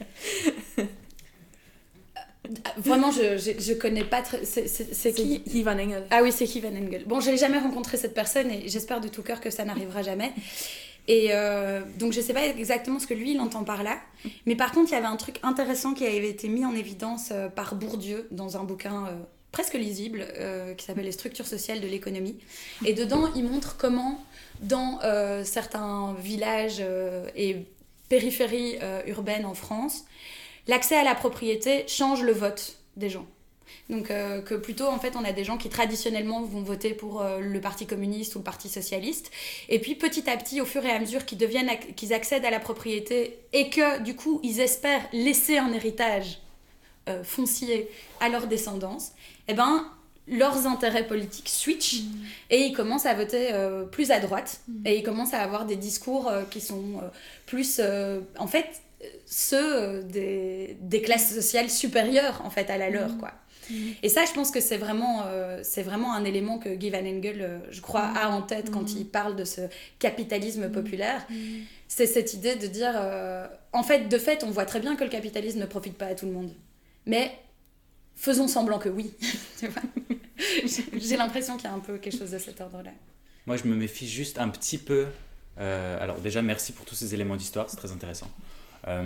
Vraiment, je, je, je connais pas très... C'est, c'est, c'est, c'est qui Guy Van Engel. Ah oui, c'est Guy Van Engel. Bon, j'ai jamais rencontré cette personne et j'espère de tout cœur que ça n'arrivera jamais. Et euh, donc je sais pas exactement ce que lui il entend par là, mais par contre il y avait un truc intéressant qui avait été mis en évidence euh, par Bourdieu dans un bouquin euh, presque lisible euh, qui s'appelle Les structures sociales de l'économie, et dedans il montre comment dans euh, certains villages euh, et périphéries euh, urbaines en France, l'accès à la propriété change le vote des gens. Donc euh, que plutôt en fait on a des gens qui traditionnellement vont voter pour euh, le Parti communiste ou le Parti socialiste, et puis petit à petit au fur et à mesure qu'ils deviennent qu'ils accèdent à la propriété et que du coup ils espèrent laisser un héritage euh, foncier à leur descendance, et ben leurs intérêts politiques switchent, mmh. et ils commencent à voter euh, plus à droite, mmh. et ils commencent à avoir des discours euh, qui sont euh, plus euh, en fait ceux euh, des, des classes sociales supérieures en fait à la leur, mmh. quoi. Et ça, je pense que c'est vraiment, euh, c'est vraiment un élément que Guy Van Engel, euh, je crois, a en tête quand mmh. il parle de ce capitalisme populaire. Mmh. C'est cette idée de dire... Euh, en fait, de fait, on voit très bien que le capitalisme ne profite pas à tout le monde. Mais faisons semblant que oui. J'ai l'impression qu'il y a un peu quelque chose de cet ordre-là. Moi, je me méfie juste un petit peu... Euh, alors déjà, merci pour tous ces éléments d'histoire, c'est très intéressant. Euh,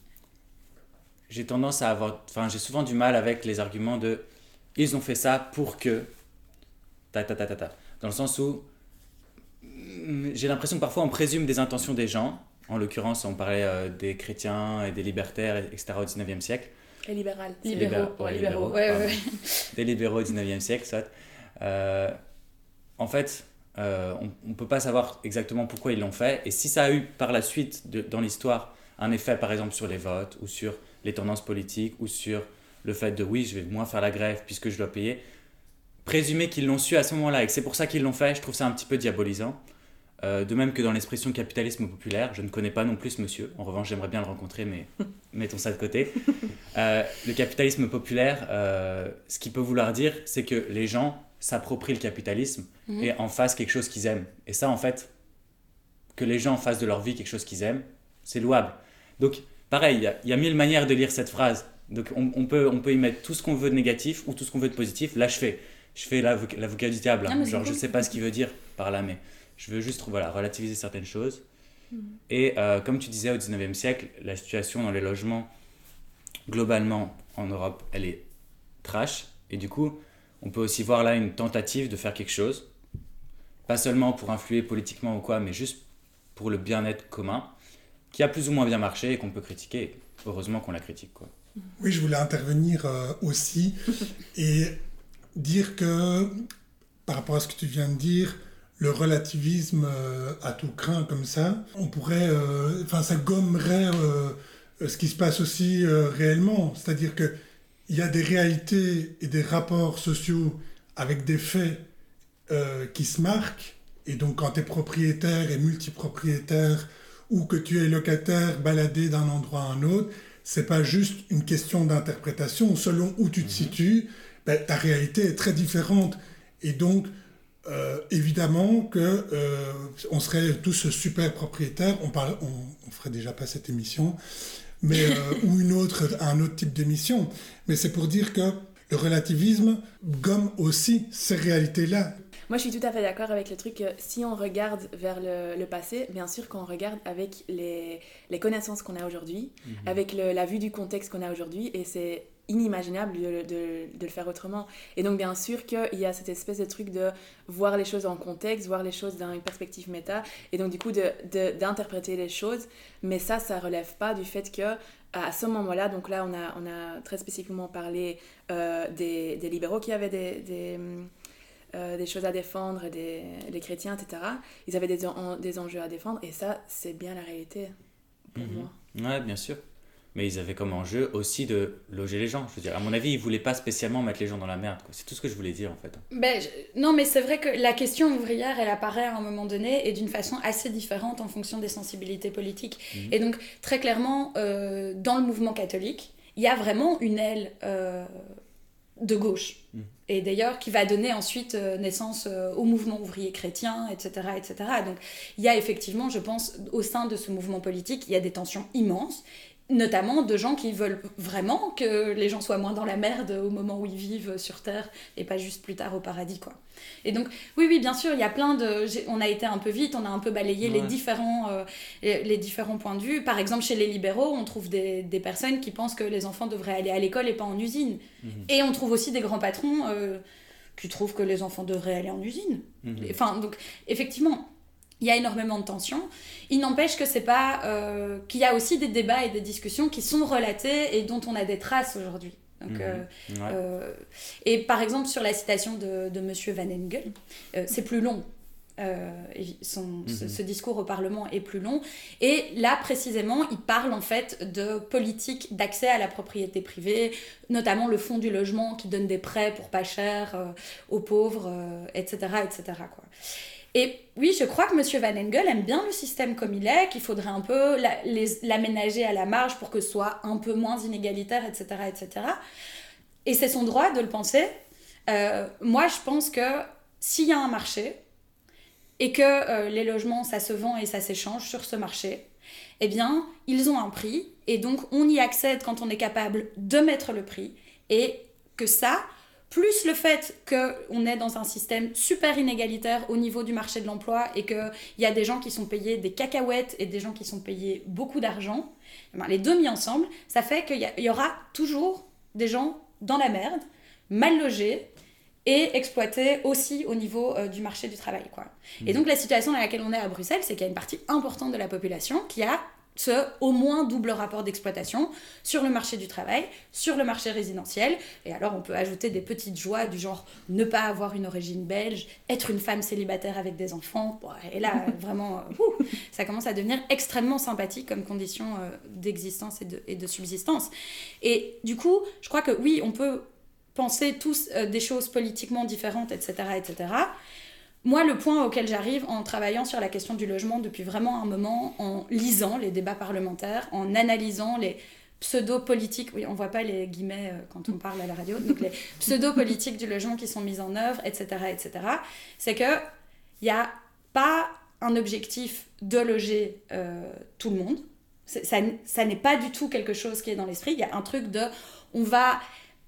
j'ai tendance à avoir, enfin j'ai souvent du mal avec les arguments de ils ont fait ça pour que ta ta ta ta ta, dans le sens où j'ai l'impression que parfois on présume des intentions des gens. En l'occurrence, on parlait euh, des chrétiens et des libertaires, et cetera au dix-neuvième siècle. Les libérales. Libéraux. Libéraux, ouais, libéraux. libéraux Ouais, ouais. Des libéraux au dix-neuvième siècle, soit. Euh, en fait, euh, on ne peut pas savoir exactement pourquoi ils l'ont fait, et si ça a eu par la suite de, dans l'histoire un effet par exemple sur les votes ou sur les tendances politiques ou sur le fait de oui je vais moins faire la grève puisque je dois payer, présumer qu'ils l'ont su à ce moment-là et que c'est pour ça qu'ils l'ont fait, je trouve ça un petit peu diabolisant. Euh, de même que dans l'expression capitalisme populaire, je ne connais pas non plus ce monsieur, en revanche j'aimerais bien le rencontrer mais mettons ça de côté. Euh, le capitalisme populaire, euh, ce qu'il peut vouloir dire c'est que les gens s'approprient le capitalisme mmh. et en fassent quelque chose qu'ils aiment, et ça en fait que les gens fassent de leur vie quelque chose qu'ils aiment, c'est louable. Donc, pareil, il y, y a mille manières de lire cette phrase. Donc, on, on, peut, on peut y mettre tout ce qu'on veut de négatif ou tout ce qu'on veut de positif. Là, je fais, je fais l'avocat, l'avocat du diable. Hein. Genre, je ne sais pas ce qu'il veut dire par là, mais je veux juste voilà, relativiser certaines choses. Mm. Et euh, comme tu disais, au dix-neuvième siècle, la situation dans les logements, globalement, en Europe, elle est trash. Et du coup, on peut aussi voir là une tentative de faire quelque chose. Pas seulement pour influer politiquement ou quoi, mais juste pour le bien-être commun, qui a plus ou moins bien marché et qu'on peut critiquer. Heureusement qu'on la critique, quoi. Oui, je voulais intervenir euh, aussi et dire que, par rapport à ce que tu viens de dire, le relativisme euh, à tout craint comme ça, on pourrait, enfin, euh, ça gommerait euh, ce qui se passe aussi euh, réellement. C'est-à-dire que il y a des réalités et des rapports sociaux avec des faits euh, qui se marquent. Et donc, quand tu es propriétaire et multipropriétaire, ou que tu es locataire baladé d'un endroit à un autre, c'est pas juste une question d'interprétation. Selon où tu te mmh. situes, ben, ta réalité est très différente. Et donc, euh, évidemment que euh, on serait tous super propriétaires. On parle, on, on ferait déjà pas cette émission, mais euh, ou une autre, un autre type d'émission. Mais c'est pour dire que le relativisme gomme aussi ces réalités-là. Moi, je suis tout à fait d'accord avec le truc que si on regarde vers le, le passé, bien sûr qu'on regarde avec les, les connaissances qu'on a aujourd'hui, mmh. avec le, la vue du contexte qu'on a aujourd'hui, et c'est inimaginable de, de, de le faire autrement. Et donc, bien sûr qu'il y a cette espèce de truc de voir les choses en contexte, voir les choses dans une perspective méta, et donc du coup de, de, d'interpréter les choses, mais ça, ça relève pas du fait que à ce moment-là, donc là, on a, on a très spécifiquement parlé euh, des, des libéraux qui avaient des... des Euh, des choses à défendre, et des, des chrétiens, et cetera. Ils avaient des, en, des enjeux à défendre, et ça, c'est bien la réalité pour mmh. moi. Ouais, bien sûr. mais ils avaient comme enjeu aussi de loger les gens. Je veux dire, à mon avis, ils ne voulaient pas spécialement mettre les gens dans la merde, quoi. C'est tout ce que je voulais dire, en fait. Ben, je... Non, mais c'est vrai que la question ouvrière, elle apparaît à un moment donné et d'une façon assez différente en fonction des sensibilités politiques. Mmh. Et donc, très clairement, euh, dans le mouvement catholique, il y a vraiment une aile euh, de gauche. Mmh. Et d'ailleurs, qui va donner ensuite euh, naissance euh, au mouvement ouvrier chrétien, et cetera, et cetera. Donc, il y a effectivement, je pense, au sein de ce mouvement politique, il y a des tensions immenses, notamment de gens qui veulent vraiment que les gens soient moins dans la merde au moment où ils vivent sur Terre et pas juste plus tard au paradis, quoi. Et donc, oui, oui, bien sûr, il y a plein de... On a été un peu vite, on a un peu balayé ouais. les, différents, euh, les, les différents points de vue. Par exemple, chez les libéraux, on trouve des, des personnes qui pensent que les enfants devraient aller à l'école et pas en usine. Mmh. Et on trouve aussi des grands patrons euh, qui trouvent que les enfants devraient aller en usine. Mmh. Enfin, donc, effectivement... Il y a énormément de tensions. Il n'empêche que c'est pas, euh, qu'il y a aussi des débats et des discussions qui sont relatés et dont on a des traces aujourd'hui. Donc, mmh. euh, ouais. euh, et par exemple, sur la citation de, de M. Van Engel, euh, c'est plus long. Euh, son, mmh. ce, ce discours au Parlement est plus long. Et là, précisément, il parle en fait de politique d'accès à la propriété privée, notamment le fonds du logement qui donne des prêts pour pas cher euh, aux pauvres, euh, et cetera, et cetera, quoi. Et oui, je crois que M. Van Engel aime bien le système comme il est, qu'il faudrait un peu la, les, l'aménager à la marge pour que ce soit un peu moins inégalitaire, et cetera, et cetera. Et c'est son droit de le penser. Euh, moi, je pense que s'il y a un marché et que euh, les logements, ça se vend et ça s'échange sur ce marché, eh bien, ils ont un prix et donc on y accède quand on est capable de mettre le prix et que ça... plus le fait qu'on est dans un système super inégalitaire au niveau du marché de l'emploi et qu'il y a des gens qui sont payés des cacahuètes et des gens qui sont payés beaucoup d'argent, eh bien, les deux mis ensemble, ça fait qu'il y, y aura toujours des gens dans la merde, mal logés et exploités aussi au niveau euh, du marché du travail, quoi. Mmh. Et donc la situation dans laquelle on est à Bruxelles, c'est qu'il y a une partie importante de la population qui a ce au moins double rapport d'exploitation sur le marché du travail, sur le marché résidentiel. Et alors on peut ajouter des petites joies du genre ne pas avoir une origine belge, être une femme célibataire avec des enfants. Bon, et là, vraiment, euh, ouh, ça commence à devenir extrêmement sympathique comme condition euh, d'existence et de, et de subsistance. Et du coup, je crois que oui, on peut penser tous euh, des choses politiquement différentes, et cetera, et cetera. Moi, le point auquel j'arrive en travaillant sur la question du logement depuis vraiment un moment, en lisant les débats parlementaires, en analysant les pseudo-politiques, oui, on ne voit pas les guillemets quand on parle à la radio, donc les pseudo-politiques du logement qui sont mises en œuvre, et cetera, et cetera, c'est qu'il n'y a pas un objectif de loger euh, tout le monde. C'est, ça, ça n'est pas du tout quelque chose qui est dans l'esprit. Il y a un truc de... on va...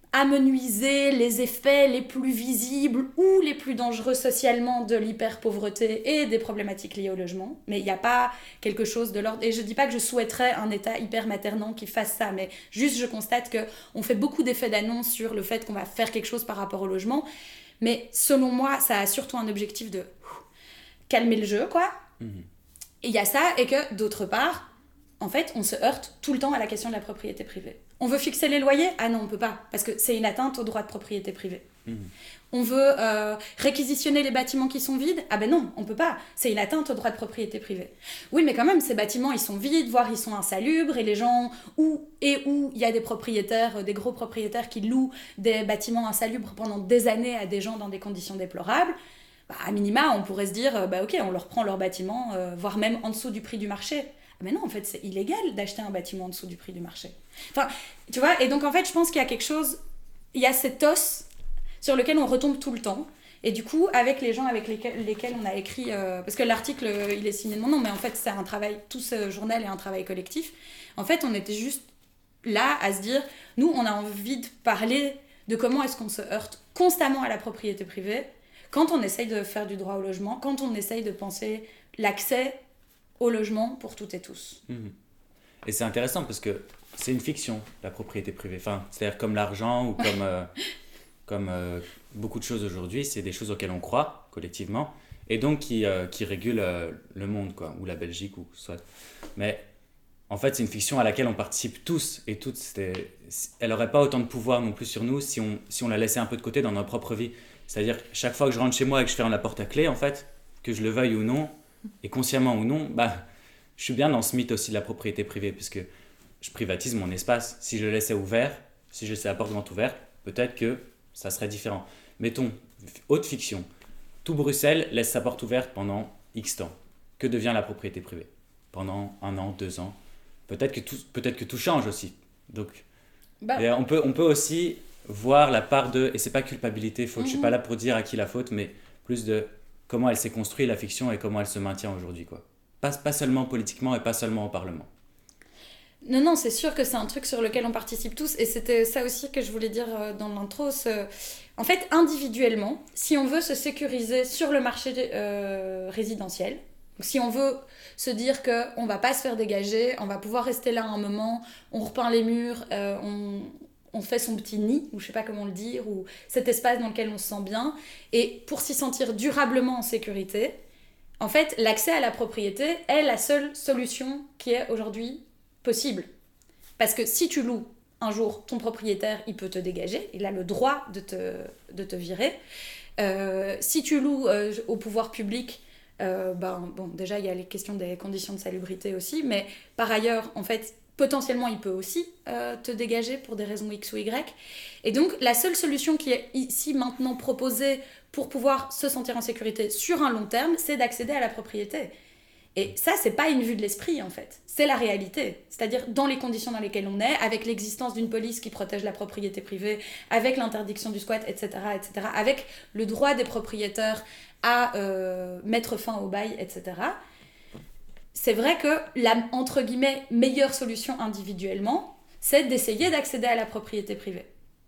amenuiser les effets les plus visibles ou les plus dangereux socialement de l'hyper-pauvreté et des problématiques liées au logement. Mais il n'y a pas quelque chose de l'ordre... Et je ne dis pas que je souhaiterais un État hyper-maternant qui fasse ça, mais juste je constate qu'on fait beaucoup d'effets d'annonce sur le fait qu'on va faire quelque chose par rapport au logement. Mais selon moi, ça a surtout un objectif de calmer le jeu, quoi. Mmh. Et il y a ça, et que d'autre part, en fait, on se heurte tout le temps à la question de la propriété privée. On veut fixer les loyers ? Ah non, on ne peut pas, parce que c'est une atteinte au droit de propriété privée. Mmh. On veut euh, réquisitionner les bâtiments qui sont vides ? Ah ben non, on ne peut pas, c'est une atteinte au droit de propriété privée. Oui, mais quand même, ces bâtiments, ils sont vides, voire ils sont insalubres, et les gens, où et où il y a des propriétaires, des gros propriétaires qui louent des bâtiments insalubres pendant des années à des gens dans des conditions déplorables, bah, à minima, on pourrait se dire, bah ok, on leur prend leur bâtiment, euh, voire même en dessous du prix du marché. Mais non, en fait, c'est illégal d'acheter un bâtiment en dessous du prix du marché. Enfin, tu vois, et donc en fait, je pense qu'il y a quelque chose, il y a cet os sur lequel on retombe tout le temps. Et du coup, avec les gens avec lesquels, lesquels on a écrit, euh, parce que l'article, il est signé de mon nom, mais en fait, c'est un travail, tout ce journal est un travail collectif. En fait, on était juste là à se dire, nous, on a envie de parler de comment est-ce qu'on se heurte constamment à la propriété privée, quand on essaye de faire du droit au logement, quand on essaye de penser l'accès au logement pour toutes et tous. Mmh. Et c'est intéressant parce que c'est une fiction, la propriété privée. Enfin, c'est-à-dire comme l'argent ou comme, euh, comme euh, beaucoup de choses aujourd'hui, c'est des choses auxquelles on croit collectivement et donc qui, euh, qui régulent euh, le monde, quoi, ou la Belgique, ou soit. Mais en fait, c'est une fiction à laquelle on participe tous et toutes. C'était... Elle n'aurait pas autant de pouvoir non plus sur nous si on, si on la laissait un peu de côté dans notre propre vie. C'est-à-dire chaque fois que je rentre chez moi et que je ferme la porte à clé, en fait, que je le veuille ou non, et consciemment ou non, bah, je suis bien dans ce mythe aussi de la propriété privée, parce que je privatise mon espace. Si je le laissais ouvert, si je laissais la porte grande ouverte, peut-être que ça serait différent. Mettons, haute fiction, tout Bruxelles laisse sa porte ouverte pendant X temps. Que devient la propriété privée ? Pendant un an, deux ans. Peut-être que tout, peut-être que tout change aussi. Donc, bah. on, peut, on peut aussi voir la part de, et c'est pas culpabilité, faute, mm-hmm. je suis pas là pour dire à qui la faute, mais plus de comment elle s'est construite la fiction et comment elle se maintient aujourd'hui, quoi. Pas, pas seulement politiquement et pas seulement au Parlement. Non, non, c'est sûr que c'est un truc sur lequel on participe tous, et c'était ça aussi que je voulais dire dans l'intro. Ce... En fait, individuellement, si on veut se sécuriser sur le marché euh, résidentiel, si on veut se dire qu'on ne va pas se faire dégager, on va pouvoir rester là un moment, on repeint les murs, euh, on, on fait son petit nid, ou je ne sais pas comment le dire, ou cet espace dans lequel on se sent bien, et pour s'y sentir durablement en sécurité, en fait, l'accès à la propriété est la seule solution qui est aujourd'hui possible. Parce que si tu loues, un jour, ton propriétaire, il peut te dégager, il a le droit de te, de te virer. Euh, si tu loues euh, au pouvoir public, euh, ben, bon, déjà, il y a les questions des conditions de salubrité aussi, mais par ailleurs, en fait, potentiellement, il peut aussi euh, te dégager pour des raisons X ou Y. Et donc, la seule solution qui est ici maintenant proposée pour pouvoir se sentir en sécurité sur un long terme, c'est d'accéder à la propriété. Et ça, c'est pas une vue de l'esprit, en fait. C'est la réalité. C'est-à-dire, dans les conditions dans lesquelles on est, avec l'existence d'une police qui protège la propriété privée, avec l'interdiction du squat, et cetera, et cetera, avec le droit des propriétaires à euh, mettre fin au bail, et cetera. C'est vrai que la, entre guillemets, meilleure solution individuellement, c'est d'essayer d'accéder à la propriété privée.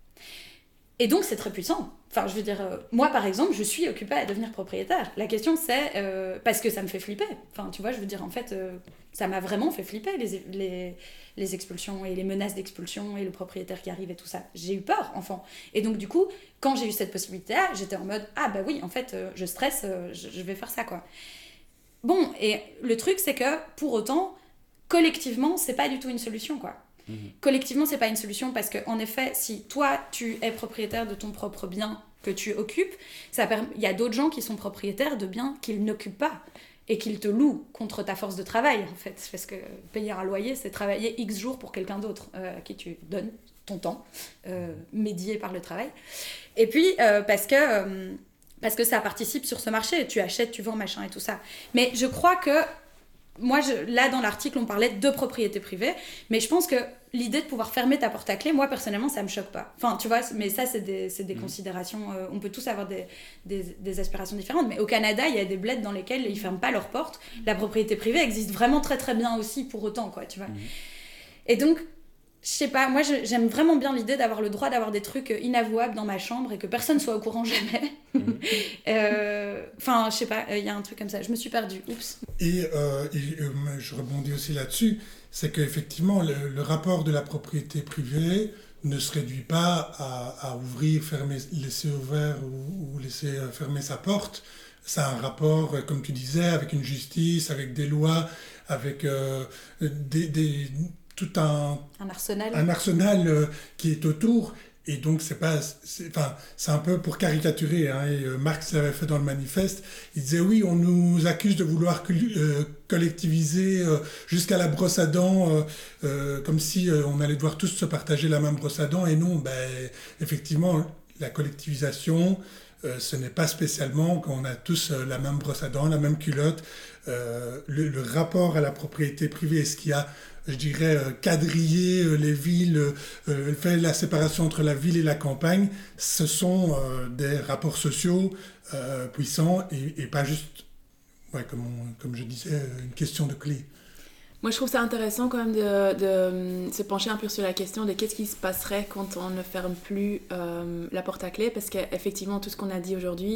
Et donc, c'est très puissant. Enfin, je veux dire, euh, moi, par exemple, je suis occupée à devenir propriétaire. La question, c'est... Euh, parce que ça me fait flipper. Enfin, tu vois, je veux dire, en fait, euh, ça m'a vraiment fait flipper, les, les, les expulsions et les menaces d'expulsion et le propriétaire qui arrive et tout ça. J'ai eu peur, enfant. Et donc, du coup, quand j'ai eu cette possibilité-là, j'étais en mode, ah bah oui, en fait, euh, je stresse, euh, je, je vais faire ça, quoi. Bon, et le truc, c'est que, pour autant, collectivement, c'est pas du tout une solution, quoi. Mmh. Collectivement, c'est pas une solution parce qu'en effet, si toi, tu es propriétaire de ton propre bien que tu occupes, ça permet... il y a d'autres gens qui sont propriétaires de biens qu'ils n'occupent pas et qu'ils te louent contre ta force de travail, en fait. Parce que payer un loyer, c'est travailler X jours pour quelqu'un d'autre euh, à qui tu donnes ton temps, euh, médié par le travail. Et puis, euh, parce que... Euh, parce que ça participe sur ce marché, tu achètes, tu vends, machin et tout ça. Mais je crois que, moi, je, là, dans l'article, on parlait de propriété privée, mais je pense que l'idée de pouvoir fermer ta porte à clé, moi, personnellement, ça me choque pas. Enfin, tu vois, mais ça, c'est des, c'est des mmh. considérations, euh, on peut tous avoir des, des, des aspirations différentes, mais au Canada, il y a des bleds dans lesquels ils ferment pas leurs portes. La propriété privée existe vraiment très, très bien aussi pour autant, quoi, tu vois. Mmh. Et donc... Je sais pas, moi je, j'aime vraiment bien l'idée d'avoir le droit d'avoir des trucs inavouables dans ma chambre et que personne soit au courant jamais. Enfin, mmh. euh, je sais pas, il y a un truc comme ça. Je me suis perdue, oups. Et, euh, et euh, je rebondis aussi là-dessus, c'est qu'effectivement, le, le rapport de la propriété privée ne se réduit pas à, à ouvrir, fermer, laisser ouvert ou, ou laisser fermer sa porte. C'est un rapport, comme tu disais, avec une justice, avec des lois, avec euh, des... des tout un, un arsenal, un arsenal euh, qui est autour. Et donc, c'est pas, c'est, enfin, c'est un peu pour caricaturer. Hein, et euh, Marx l'avait fait dans le manifeste. Il disait, oui, on nous accuse de vouloir euh, collectiviser euh, jusqu'à la brosse à dents, euh, euh, comme si euh, on allait devoir tous se partager la même brosse à dents. Et non, ben, effectivement, la collectivisation, euh, ce n'est pas spécialement quand on a tous euh, la même brosse à dents, la même culotte. Euh, le, le rapport à la propriété privée, ce qui a, je dirais, euh, quadrillé euh, les villes, euh, fait la séparation entre la ville et la campagne, ce sont euh, des rapports sociaux euh, puissants et, et pas juste, ouais, comme, on, comme je disais, une question de clé. Moi, je trouve ça intéressant quand même de, de se pencher un peu sur la question de qu'est-ce qui se passerait quand on ne ferme plus euh, la porte à clé, parce qu'effectivement, tout ce qu'on a dit aujourd'hui,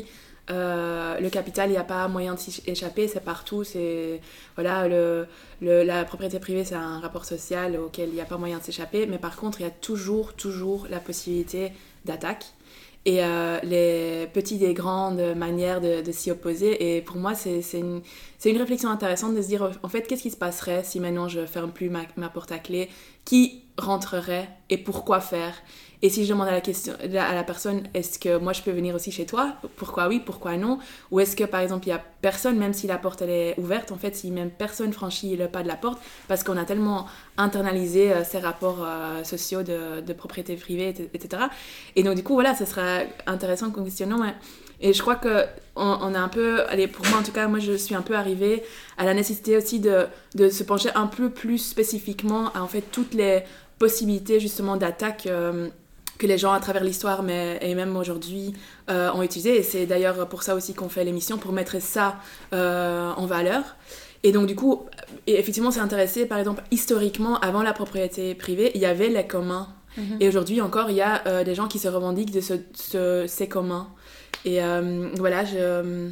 Euh, le capital, il n'y a pas moyen de s'y échapper, c'est partout, c'est, voilà, le, le, la propriété privée, c'est un rapport social auquel il n'y a pas moyen de s'échapper, mais par contre, il y a toujours, toujours la possibilité d'attaque et euh, les petites et grandes manières de, de s'y opposer. Et pour moi, c'est, c'est, une, c'est une réflexion intéressante de se dire, en fait, qu'est-ce qui se passerait si maintenant je ferme plus ma, ma porte à clé, qui rentrerait et pourquoi faire. Et si je demande à la, question, à la personne, est-ce que moi je peux venir aussi chez toi ? Pourquoi oui, pourquoi non ? Ou est-ce que par exemple il n'y a personne, même si la porte elle est ouverte, en fait si même personne franchit le pas de la porte, parce qu'on a tellement internalisé euh, ces rapports euh, sociaux de, de propriété privée, et cetera. Et donc du coup voilà, ce sera intéressant comme questionnement. Ouais. Et je crois qu'on on a un peu, allez, pour moi en tout cas, moi je suis un peu arrivée à la nécessité aussi de, de se pencher un peu plus spécifiquement à en fait toutes les possibilités justement d'attaque euh, que les gens à travers l'histoire mais, et même aujourd'hui euh, ont utilisé. Et c'est d'ailleurs pour ça aussi qu'on fait l'émission, pour mettre ça euh, en valeur. Et donc du coup, et effectivement c'est intéressé, par exemple historiquement, avant la propriété privée, il y avait les communs. Mm-hmm. Et aujourd'hui encore, il y a euh, des gens qui se revendiquent de ce, ce, ces communs. Et euh, voilà, je,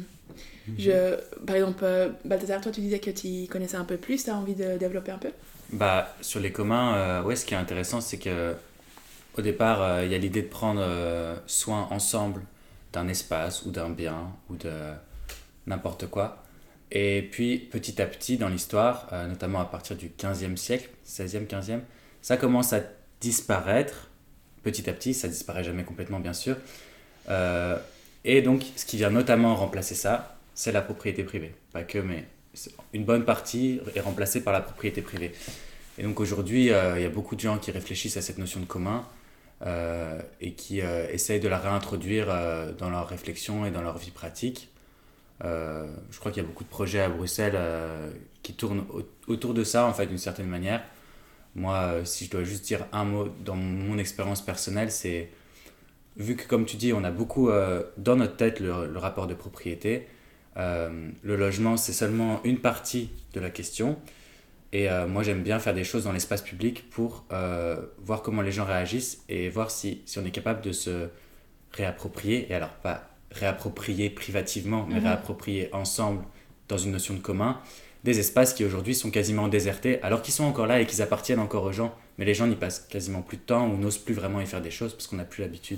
je, par exemple, euh, Balthazar, toi tu disais que tu connaissais un peu plus, tu as envie de développer un peu ? Bah, sur les communs, euh, ouais, ce qui est intéressant, c'est que au départ, il euh, y a l'idée de prendre euh, soin ensemble d'un espace ou d'un bien ou de n'importe quoi. Et puis, petit à petit, dans l'histoire, euh, notamment à partir du quinzième siècle, seizième, quinzième, ça commence à disparaître. Petit à petit, ça disparaît jamais complètement, bien sûr. Euh, et donc, ce qui vient notamment remplacer ça, c'est la propriété privée. Pas que, mais une bonne partie est remplacée par la propriété privée. Et donc, aujourd'hui, il euh, y a beaucoup de gens qui réfléchissent à cette notion de commun. Euh, et qui euh, essayent de la réintroduire euh, dans leur réflexion et dans leur vie pratique. Euh, je crois qu'il y a beaucoup de projets à Bruxelles euh, qui tournent au- autour de ça, en fait, d'une certaine manière. Moi, euh, si je dois juste dire un mot dans mon expérience personnelle, c'est, vu que, comme tu dis, on a beaucoup euh, dans notre tête le, le rapport de propriété, euh, le logement, c'est seulement une partie de la question. Et euh, moi, j'aime bien faire des choses dans l'espace public pour euh, voir comment les gens réagissent et voir si, si on est capable de se réapproprier, et alors pas réapproprier privativement, mais mmh. réapproprier ensemble dans une notion de commun, des espaces qui aujourd'hui sont quasiment désertés, alors qu'ils sont encore là et qu'ils appartiennent encore aux gens, mais les gens n'y passent quasiment plus de temps ou n'osent plus vraiment y faire des choses parce qu'on n'a plus l'habitude.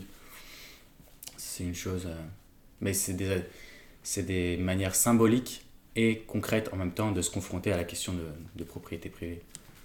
C'est une chose... Euh... Mais c'est des, c'est des manières symboliques et concrète en même temps de se confronter à la question de, de propriété privée.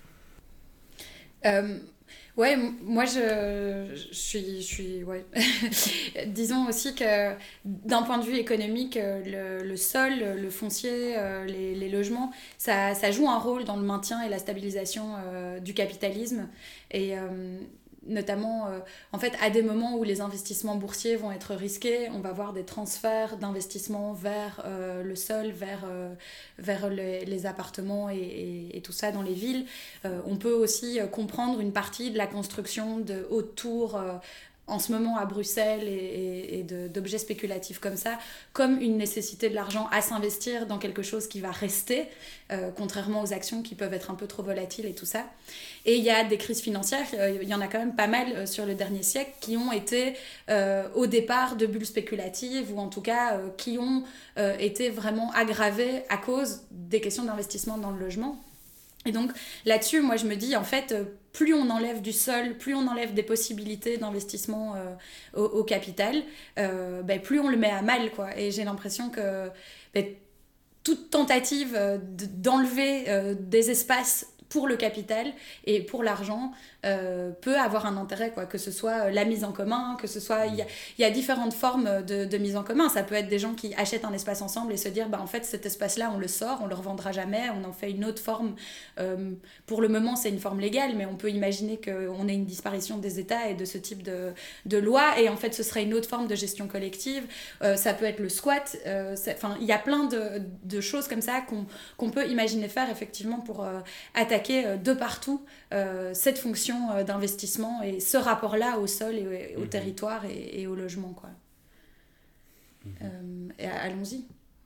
Euh, ouais, moi je, je suis... Je suis ouais. Disons aussi que d'un point de vue économique, le, le sol, le foncier, les, les logements, ça, ça joue un rôle dans le maintien et la stabilisation euh, du capitalisme. Et... Euh, notamment euh, en fait à des moments où les investissements boursiers vont être risqués, on va voir des transferts d'investissements vers euh, le sol, vers, euh, vers les, les appartements et, et, et tout ça dans les villes. Euh, on peut aussi euh, comprendre une partie de la construction de hautes tours euh, en ce moment à Bruxelles et, et, et de, d'objets spéculatifs comme ça, comme une nécessité de l'argent à s'investir dans quelque chose qui va rester, euh, contrairement aux actions qui peuvent être un peu trop volatiles et tout ça. Et il y a des crises financières, euh, il y en a quand même pas mal euh, sur le dernier siècle, qui ont été euh, au départ de bulles spéculatives, ou en tout cas euh, qui ont euh, été vraiment aggravées à cause des questions d'investissement dans le logement. Et donc là-dessus, moi je me dis, en fait, plus on enlève du sol, plus on enlève des possibilités d'investissement euh, au, au capital, euh, ben, plus on le met à mal, quoi. Et j'ai l'impression que ben, toute tentative de, d'enlever euh, des espaces pour le capital et pour l'argent euh, peut avoir un intérêt, quoi, que ce soit la mise en commun, que ce soit... Il y a, y a différentes formes de, de mise en commun. Ça peut être des gens qui achètent un espace ensemble et se dire, bah, en fait, cet espace-là, on le sort, on le revendra jamais, on en fait une autre forme. Euh, pour le moment, c'est une forme légale, mais on peut imaginer qu'on ait une disparition des États et de ce type de, de loi, et en fait, ce serait une autre forme de gestion collective. Euh, ça peut être le squat. Euh, enfin, il y a plein de, de choses comme ça qu'on, qu'on peut imaginer faire, effectivement, pour euh, attaquer euh, de partout euh, cette fonction d'investissement et ce rapport-là au sol et au mmh. territoire et, et au logement, quoi. Mmh. Euh, et allons-y.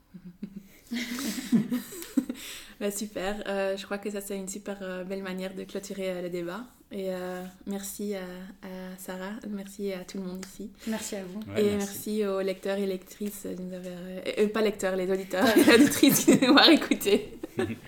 Bah, super, euh, je crois que ça c'est une super euh, belle manière de clôturer euh, le débat. Et euh, merci à, à Sarah, merci à tout le monde ici. Merci à vous. Ouais, et merci. merci aux lecteurs et lectrices, de nous avoir, euh, euh, pas lecteurs, les auditeurs et auditrices qui nous ont écoutés.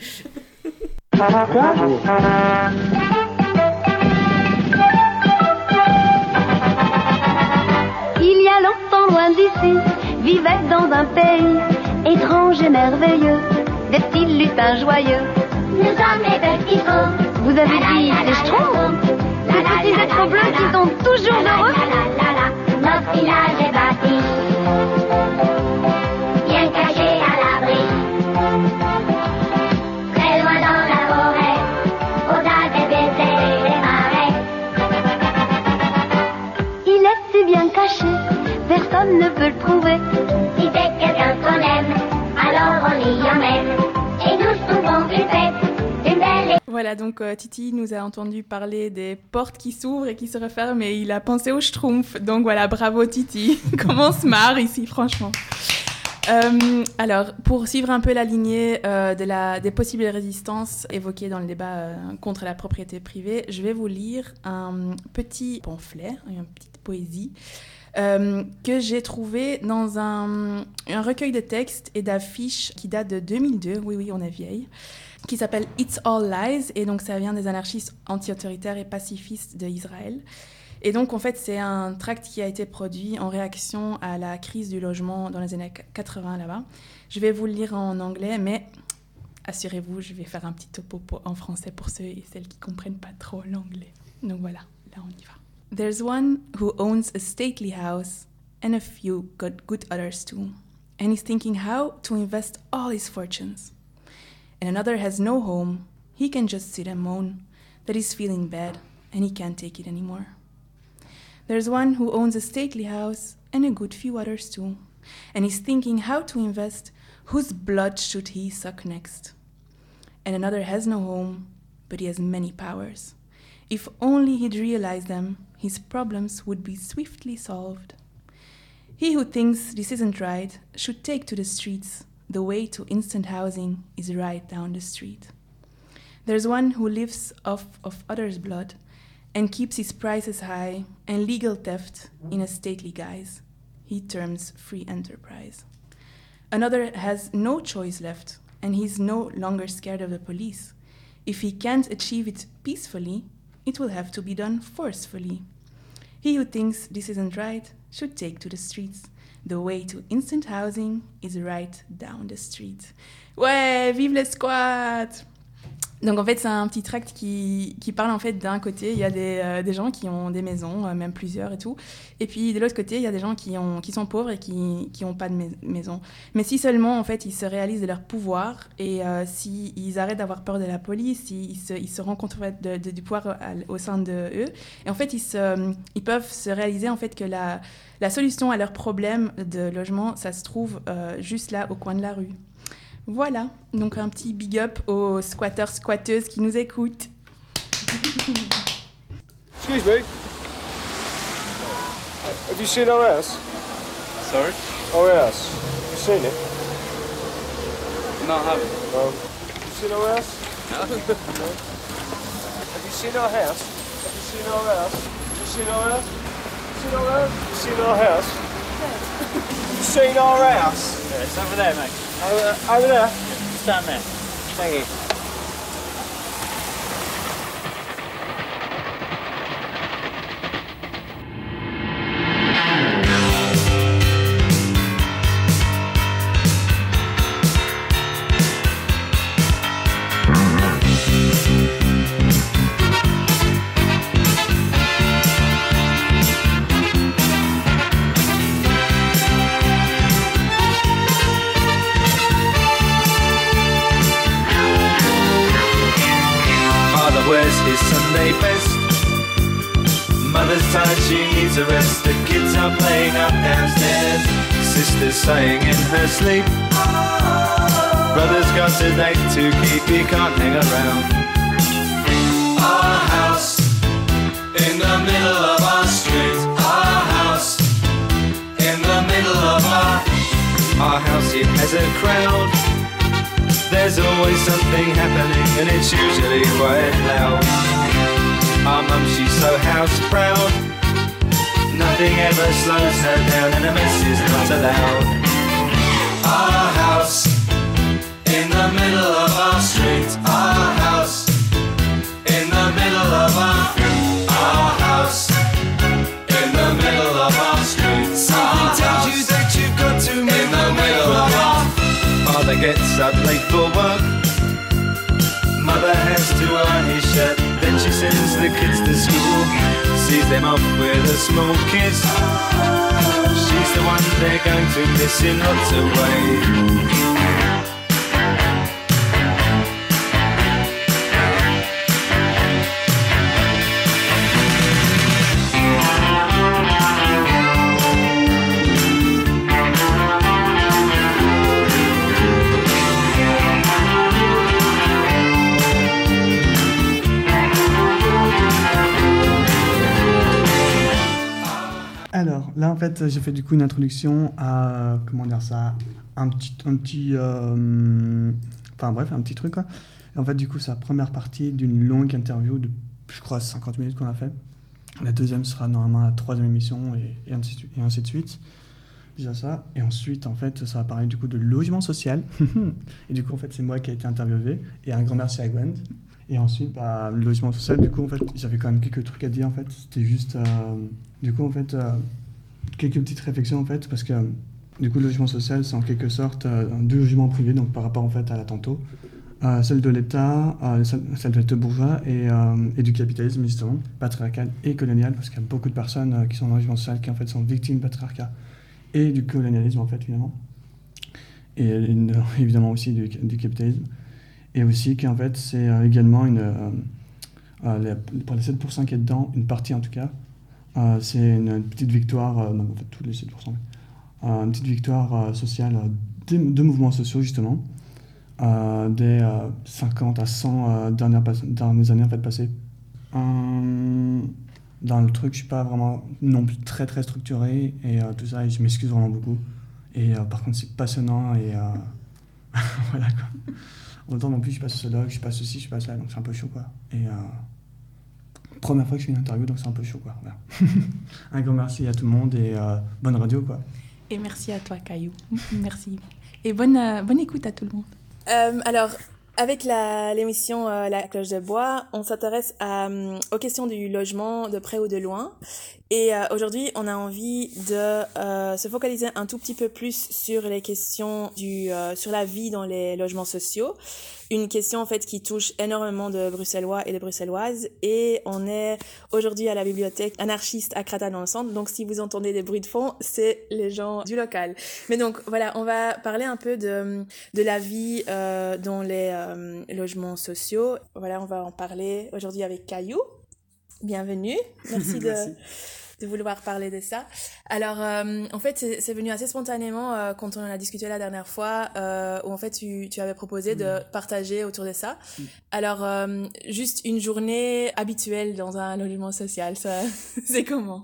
Il y a longtemps, loin d'ici, vivait dans un pays étrange et merveilleux des petits lutins joyeux. Nous sommes les petits faux. Vous avez dit les Schtroumpfs? Ces petits êtres bleus qui sont toujours heureux. Notre village est bâti, bien caché à l'abri. Très loin dans la forêt, au-delà des baisers et des marais. Il est si bien caché, personne ne peut le trouver. Si c'est quelqu'un qu'on aime, alors on y emmène. Et nous trouvons une fête, une belle... Voilà, donc euh, Titi nous a entendu parler des portes qui s'ouvrent et qui se referment et il a pensé au Schtroumpf. Donc voilà, bravo Titi. Comment on se marre ici, franchement. Euh, alors, pour suivre un peu la lignée euh, de la, des possibles résistances évoquées dans le débat euh, contre la propriété privée, je vais vous lire un petit pamphlet, une petite poésie, euh, que j'ai trouvé dans un, un recueil de textes et d'affiches qui date de deux mille deux, oui, oui, on est vieille, qui s'appelle « It's All Lies », et donc ça vient des anarchistes anti-autoritaires et pacifistes d'Israël. Et donc, en fait, c'est un tract qui a été produit en réaction à la crise du logement dans les années quatre-vingts, là-bas. Je vais vous le lire en anglais, mais assurez-vous, je vais faire un petit topo en français pour ceux et celles qui ne comprennent pas trop l'anglais. Donc voilà, là, on y va. There's one who owns a stately house, and a few got good others too. And he's thinking how to invest all his fortunes. And another has no home. He can just sit and moan that he's feeling bad, and he can't take it anymore. There's one who owns a stately house, and a good few others too, and he's thinking how to invest, whose blood should he suck next. And another has no home, but he has many powers. If only he'd realize them, his problems would be swiftly solved. He who thinks this isn't right should take to the streets. The way to instant housing is right down the street. There's one who lives off of others' blood, and keeps his prices high and legal theft in a stately guise. He terms free enterprise. Another has no choice left, and he's no longer scared of the police. If he can't achieve it peacefully, it will have to be done forcefully. He who thinks this isn't right should take to the streets. The way to instant housing is right down the street. Ouais, vive les squats! Donc en fait c'est un petit tract qui, qui parle en fait d'un côté il y a des, euh, des gens qui ont des maisons, euh, même plusieurs et tout, et puis de l'autre côté il y a des gens qui, ont, qui sont pauvres et qui qui ont pas de mais- maison. Mais si seulement en fait ils se réalisent de leur pouvoir et euh, si ils arrêtent d'avoir peur de la police, s'ils se, ils se rendent compte en fait, de, de, du pouvoir à, au sein de eux, et en fait ils, se, ils peuvent se réaliser en fait que la, la solution à leur problème de logement ça se trouve euh, juste là au coin de la rue. Voilà, donc un petit big up aux squatteurs, squatteuses qui nous écoutent. Excuse me. Have you seen our house? Sorry? Our house. Have you seen it? No, I haven't. No. Have you seen our house? No. No. Have you seen our house? Have you seen our house? Have you seen our house? Have you seen our house? Have you seen our house? Have you seen our house? Yeah, it's over there, mate. Over, over there? It's down there. Thank you. Wears his Sunday best. Mother's tired, she needs a rest. The kids are playing up downstairs. Sister's sighing in her sleep. Brother's got a date to keep, he can't hang around. Our house in the middle of our street. Our house in the middle of our Our house, it has a crowd. There's always something happening and it's usually quite loud. Our mum, she's so house proud. Nothing ever slows her down and a mess is not allowed. Our house in the middle of our street. Our house in the middle of our Our house in the middle of our street. Something tells you that you've got to move in the middle of our Father gets up late for work. Mother has to iron his shirt. Then she sends the kids to school, sees them off with a small kiss. She's the one they're going to miss in lots of ways. Alors, là, en fait, j'ai fait du coup une introduction à, comment dire ça, un petit, un petit, euh, enfin bref, un petit truc, quoi. Et en fait, du coup, c'est la première partie d'une longue interview de, je crois, cinquante minutes qu'on a fait. La deuxième sera normalement la troisième émission et, et, ainsi, de suite- et ainsi de suite. Déjà ça. Et ensuite, en fait, ça va parler du coup de logement social. Et du coup, en fait, c'est moi qui ai été interviewé. Et un grand merci à Gwen. Et ensuite, bah, le logement social, du coup, en fait, j'avais quand même quelques trucs à dire, en fait. C'était juste, euh, du coup, en fait, euh, quelques petites réflexions, en fait, parce que, euh, du coup, le logement social, c'est en quelque sorte euh, deux logements privés, donc par rapport, en fait, à la tantôt. Euh, celle de l'État, euh, celle, celle de l'État bourgeois et, euh, et du capitalisme, justement, patriarcal et colonial, parce qu'il y a beaucoup de personnes euh, qui sont dans le logement social qui, en fait, sont victimes du patriarcat et du colonialisme, en fait, évidemment. Et euh, évidemment aussi du, du capitalisme. Et aussi qu'en fait, c'est euh, également une, euh, euh, les- pour les sept pour cent qui est dedans, une partie en tout cas, euh, c'est une, une petite victoire, euh, non, en fait, tous les sept pour cent, euh, une petite victoire euh, sociale euh, des, de mouvements sociaux, justement, euh, des euh, cinquante à cent euh, dernières, pas- dernières années en fait, passées. Euh, dans le truc, je suis pas vraiment non plus très très structuré et euh, tout ça, et je m'excuse vraiment beaucoup. Et euh, par contre, c'est passionnant et euh, voilà quoi. En même temps, non plus, je suis pas sociologue, je suis pas ceci, je suis pas ça, donc c'est un peu chaud, quoi. Et euh, première fois que je fais une interview, donc c'est un peu chaud, quoi. Voilà. Un grand merci à tout le monde et euh, bonne radio, quoi. Et merci à toi, Caillou. Merci. Et bonne, euh, bonne écoute à tout le monde. Euh, alors, avec la- l'émission euh, La Cloche de Bois, on s'intéresse à, euh, aux questions du logement de près ou de loin. Et euh, aujourd'hui, on a envie de euh, se focaliser un tout petit peu plus sur les questions du, euh, sur la vie dans les logements sociaux. Une question en fait qui touche énormément de Bruxellois et de Bruxelloises. Et on est aujourd'hui à la bibliothèque anarchiste à Crata dans le centre. Donc si vous entendez des bruits de fond, c'est les gens du local. Mais donc voilà, on va parler un peu de, de la vie euh, dans les euh, logements sociaux. Voilà, on va en parler aujourd'hui avec Caillou. Bienvenue. Merci de... Merci. de vouloir parler de ça. Alors, euh, en fait, c'est, c'est venu assez spontanément euh, quand on en a discuté la dernière fois, euh, où en fait, tu, tu avais proposé de partager autour de ça. Mm. Alors, euh, juste une journée habituelle dans un logement social, ça, c'est comment?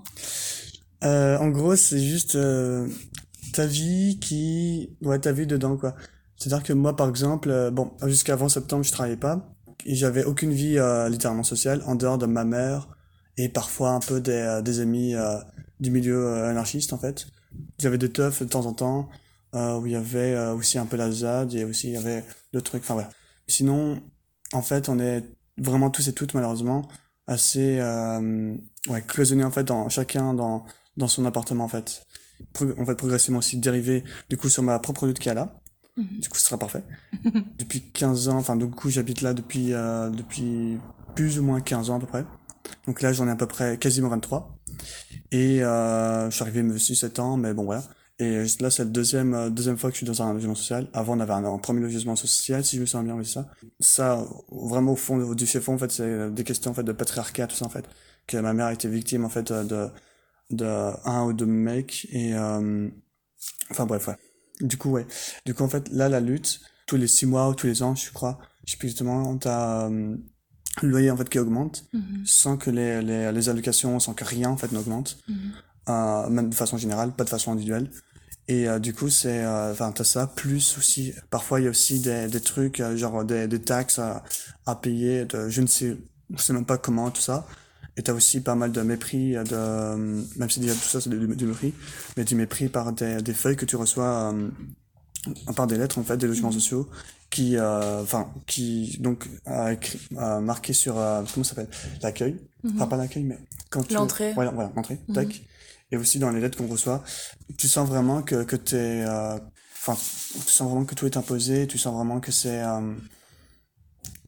Euh, en gros, c'est juste euh, ta vie qui... Ouais, ta vie dedans, quoi. C'est-à-dire que moi, par exemple, euh, bon, jusqu'avant septembre, je travaillais pas. Et j'avais aucune vie euh, littéralement sociale, en dehors de ma mère et parfois un peu des, euh, des amis euh, du milieu euh, anarchiste, en fait. J'avais des teufs de temps en temps, euh, où il y avait euh, aussi un peu la Z A D, et aussi il y avait d'autres trucs, enfin voilà. Sinon, en fait, on est vraiment tous et toutes, malheureusement, assez euh, ouais, cloisonnés, en fait, dans, chacun dans, dans son appartement, en fait. Pro- en fait, progressivement aussi dérivé, du coup, sur ma propre lutte qu'il y a là. Mhm. Du coup, ce sera parfait. Depuis quinze ans, enfin, du coup, j'habite là depuis, euh, depuis plus ou moins quinze ans à peu près. Donc là, j'en ai à peu près quasiment vingt-trois. Et euh, je suis arrivé à sept ans, mais bon, voilà. Et là, c'est la deuxième, euh, deuxième fois que je suis dans un logement social. Avant, on avait un, un premier logement social, si je me souviens bien, oui, c'est ça. Ça, vraiment, au fond, du chef fond, en fait, c'est des questions, en fait, de patriarcat, tout ça, en fait. Que ma mère était victime, en fait, de, de un ou deux mecs. Et, euh, enfin, bref, ouais. Du coup, ouais. Du coup, en fait, là, la lutte, tous les six mois ou tous les ans, je crois, je sais plus exactement, t'as euh, le loyer, en fait, qui augmente, Mhm. sans que les, les, les allocations, sans que rien, en fait, n'augmente. Mhm. Euh, même de façon générale, pas de façon individuelle. Et euh, du coup, c'est, euh, enfin, t'as ça, plus aussi, parfois, il y a aussi des, des trucs, euh, genre des, des taxes à, à payer, de, je ne sais, je sais même pas comment, tout ça. Et t'as aussi pas mal de mépris, de, euh, même si déjà tout ça c'est du, du mépris, mais du mépris par des, des feuilles que tu reçois, euh, par des lettres, en fait, des logements Mhm. sociaux, qui, euh, enfin, qui, donc, a écrit, a marqué sur, euh, comment ça s'appelle, l'accueil. Mhm. Enfin, pas l'accueil, mais quand tu... L'entrée. Voilà, voilà, l'entrée, Mhm. tac. Et aussi dans les lettres qu'on reçoit, tu sens vraiment que, que t'es, euh, enfin, tu sens vraiment que tout est imposé, tu sens vraiment que c'est, euh,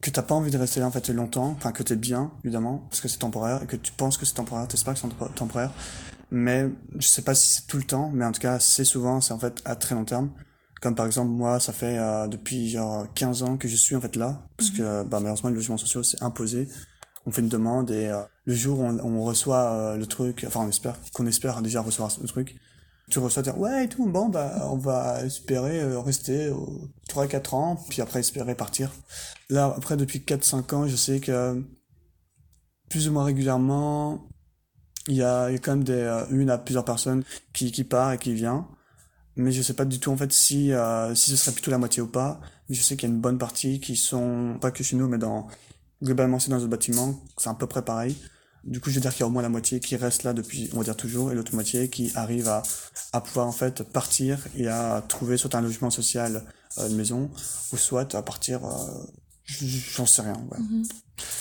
que t'as pas envie de rester là en fait longtemps, enfin que t'es bien évidemment parce que c'est temporaire et que tu penses que c'est temporaire, t'espères que c'est tempo- temporaire, mais je sais pas si c'est tout le temps, mais en tout cas assez souvent c'est en fait à très long terme. Comme par exemple moi ça fait euh, depuis genre quinze ans que je suis en fait là parce que bah malheureusement le logement social c'est imposé. On fait une demande et euh, le jour où on, on reçoit euh, le truc, enfin on espère qu'on espère déjà recevoir le truc. Tu reçois, tu dis, ouais, et tout, bon, bah, on va espérer euh, rester euh, trois à quatre ans, puis après espérer partir. Là, après, depuis quatre cinq ans, je sais que plus ou moins régulièrement, il y a, il y a quand même des, euh, une à plusieurs personnes qui, qui part et qui vient. Mais je sais pas du tout, en fait, si, euh, si ce serait plutôt la moitié ou pas. Mais je sais qu'il y a une bonne partie qui sont, pas que chez nous, mais dans, globalement, c'est dans le bâtiment, c'est à peu près pareil. Du coup, je veux dire qu'il y a au moins la moitié qui reste là depuis, on va dire toujours, et l'autre moitié qui arrive à, à pouvoir en fait partir et à trouver soit un logement social, euh, une maison, ou soit à partir, euh, j'en sais rien. Ouais. Mm-hmm.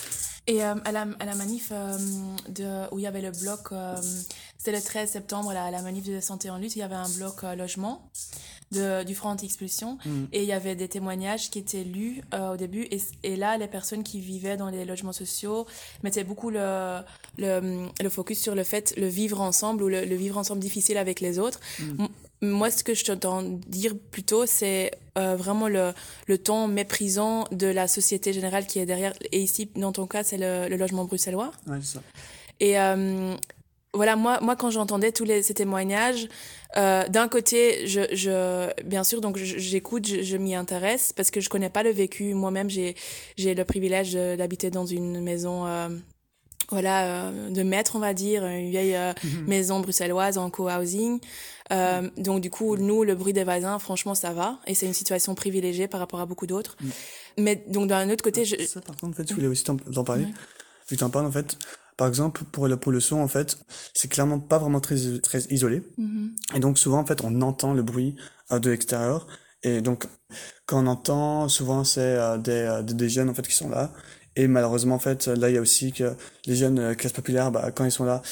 Et euh, à, la, à la manif euh, de, où il y avait le bloc, euh, c'était le treize septembre, à la manif de Santé en lutte, il y avait un bloc euh, logement de, du Front Anti-Expulsion, mm. et il y avait des témoignages qui étaient lus euh, au début, et, et là, les personnes qui vivaient dans les logements sociaux mettaient beaucoup le, le, le focus sur le fait, le vivre ensemble, ou le, le vivre ensemble difficile avec les autres. Mm. M- Moi, ce que je t'entends dire plutôt, c'est euh, vraiment le, le ton méprisant de la société générale qui est derrière. Et ici, dans ton cas, c'est le, le logement bruxellois. Ouais, c'est ça. Et euh, voilà, moi, moi, quand j'entendais tous les, ces témoignages, euh, d'un côté, je, je, bien sûr, donc j'écoute, je, je m'y intéresse parce que je connais pas le vécu. Moi-même, j'ai, j'ai le privilège de, d'habiter dans une maison... Euh, voilà, euh, de maître, on va dire, une vieille euh, mm-hmm. maison bruxelloise en co-housing. Euh, mm. Donc, du coup, nous, le bruit des voisins, franchement, ça va. Et c'est une situation privilégiée par rapport à beaucoup d'autres. Mm. Mais donc, d'un autre côté... Je... Ça, par contre, en fait, je voulais aussi t'en, t'en parler. Mm. Vu que t'en parles, en fait, par exemple, pour le, pour le son, en fait, c'est clairement pas vraiment très, très isolé. Mm-hmm. Et donc, souvent, en fait, on entend le bruit euh, de l'extérieur. Et donc, quand on entend, souvent, c'est euh, des, euh, des jeunes, en fait, qui sont là. Et malheureusement, en fait, là, il y a aussi que les jeunes euh, classes populaires, bah, quand ils sont là,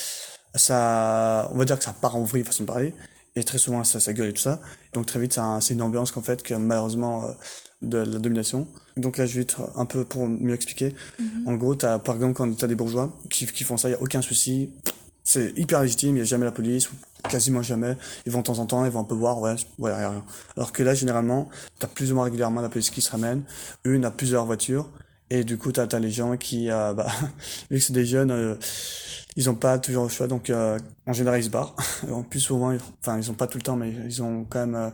ça, on va dire que ça part en vrille, façon de parler. Et très souvent, ça, ça gueule et tout ça. Donc, très vite, c'est, un, c'est une ambiance, qu'en fait, que malheureusement, euh, de la domination. Donc là, je vais être un peu pour mieux expliquer. Mm-hmm. En gros, t'as, par exemple, quand t'as des bourgeois qui, qui font ça, il y a aucun souci. C'est hyper légitime, il y a jamais la police, ou quasiment jamais. Ils vont de temps en temps, ils vont un peu voir, ouais, ouais, rien, rien. Alors que là, généralement, t'as plus ou moins régulièrement la police qui se ramène. Une a plusieurs voitures. Et du coup, t'as, t'as les gens qui, euh, bah, vu que c'est des jeunes, euh, ils ont pas toujours le choix, donc euh, en général, ils se barrent. En plus souvent, ils, enfin, ils ont pas tout le temps, mais ils ont quand même euh,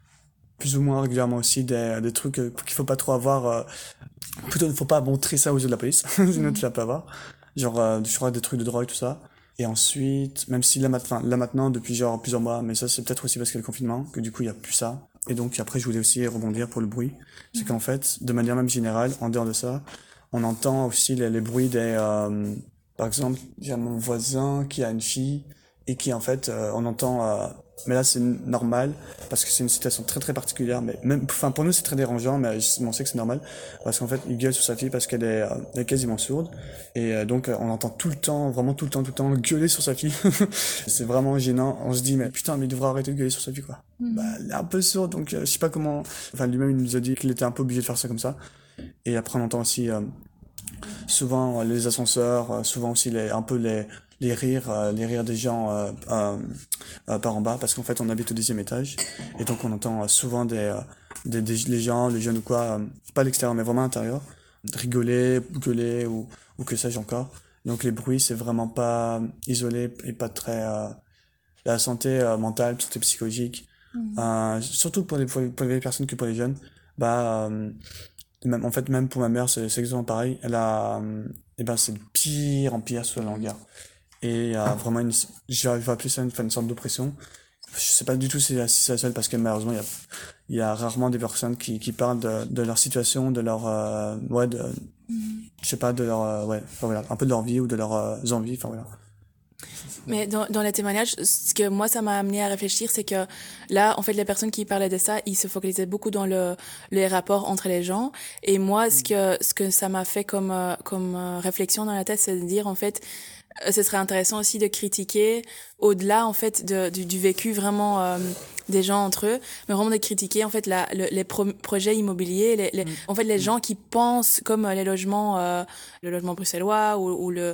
plus ou moins régulièrement aussi des, des trucs euh, qu'il faut pas trop avoir. Euh, plutôt, il faut pas montrer ça aux yeux de la police, sinon tu vas pas avoir. Genre, euh, je crois des trucs de drogue, tout ça. Et ensuite, même si là, enfin, là maintenant, depuis genre plusieurs mois, mais ça c'est peut-être aussi parce qu'il y a le confinement, que du coup, il y a plus ça. Et donc après, je voulais aussi rebondir pour le bruit. C'est qu'en fait, de manière même générale, en dehors de ça, on entend aussi les, les bruits des... Euh, par exemple, j'ai mon voisin qui a une fille et qui, en fait, euh, on entend... Euh, mais là, c'est normal, parce que c'est une situation très très particulière. Mais même, enfin, pour nous, c'est très dérangeant, mais on sait que c'est normal. Parce qu'en fait, il gueule sur sa fille parce qu'elle est, euh, elle est quasiment sourde. Et euh, donc, on entend tout le temps, vraiment tout le temps, tout le temps, gueuler sur sa fille. C'est vraiment gênant. On se dit, mais putain, mais il devrait arrêter de gueuler sur sa fille, quoi. Mmh. Bah, elle est un peu sourde, donc euh, je sais pas comment... Enfin, lui-même, il nous a dit qu'il était un peu obligé de faire ça comme ça. Et après, on entend aussi euh, souvent les ascenseurs, euh, souvent aussi les, un peu les... les rires, euh, les rires des gens euh, euh, euh, par en bas, parce qu'en fait on habite au deuxième étage, et donc on entend euh, souvent des, euh, des, des les gens, les jeunes ou quoi, euh, pas à l'extérieur mais vraiment à l'intérieur, rigoler, gueuler ou, ou que sais-je encore. Donc les bruits c'est vraiment pas isolé et pas très... Euh, la santé euh, mentale, la santé psychologique, mmh. euh, surtout pour les, pour, les, pour les personnes que pour les jeunes, bah... Euh, même, en fait même pour ma mère c'est, c'est exactement pareil, elle a... Euh, et ben c'est de pire en pire sur la longueur. Et euh, vraiment, une, j'arrive à appeler ça une, une sorte d'oppression. Je sais pas du tout si, si c'est la seule, parce que malheureusement, il y a, il y a rarement des personnes qui, qui parlent de, de leur situation, de leur, euh, ouais, de, mm-hmm. je sais pas, de leur, euh, ouais, enfin, voilà, un peu de leur vie ou de leurs euh, envies, enfin voilà. Mais dans, dans les témoignages, ce que moi, ça m'a amené à réfléchir, c'est que là, en fait, les personnes qui parlaient de ça, ils se focalisaient beaucoup dans le, les rapports entre les gens. Et moi, ce que, ce que ça m'a fait comme, comme réflexion dans la tête, c'est de dire, en fait, ce serait intéressant aussi de critiquer au-delà, en fait, de, du, du vécu vraiment euh, des gens entre eux, mais vraiment de critiquer en fait la, le, les pro- projets immobiliers, les, les, mmh. en fait les gens qui pensent comme les logements, euh, le logement bruxellois ou, ou le,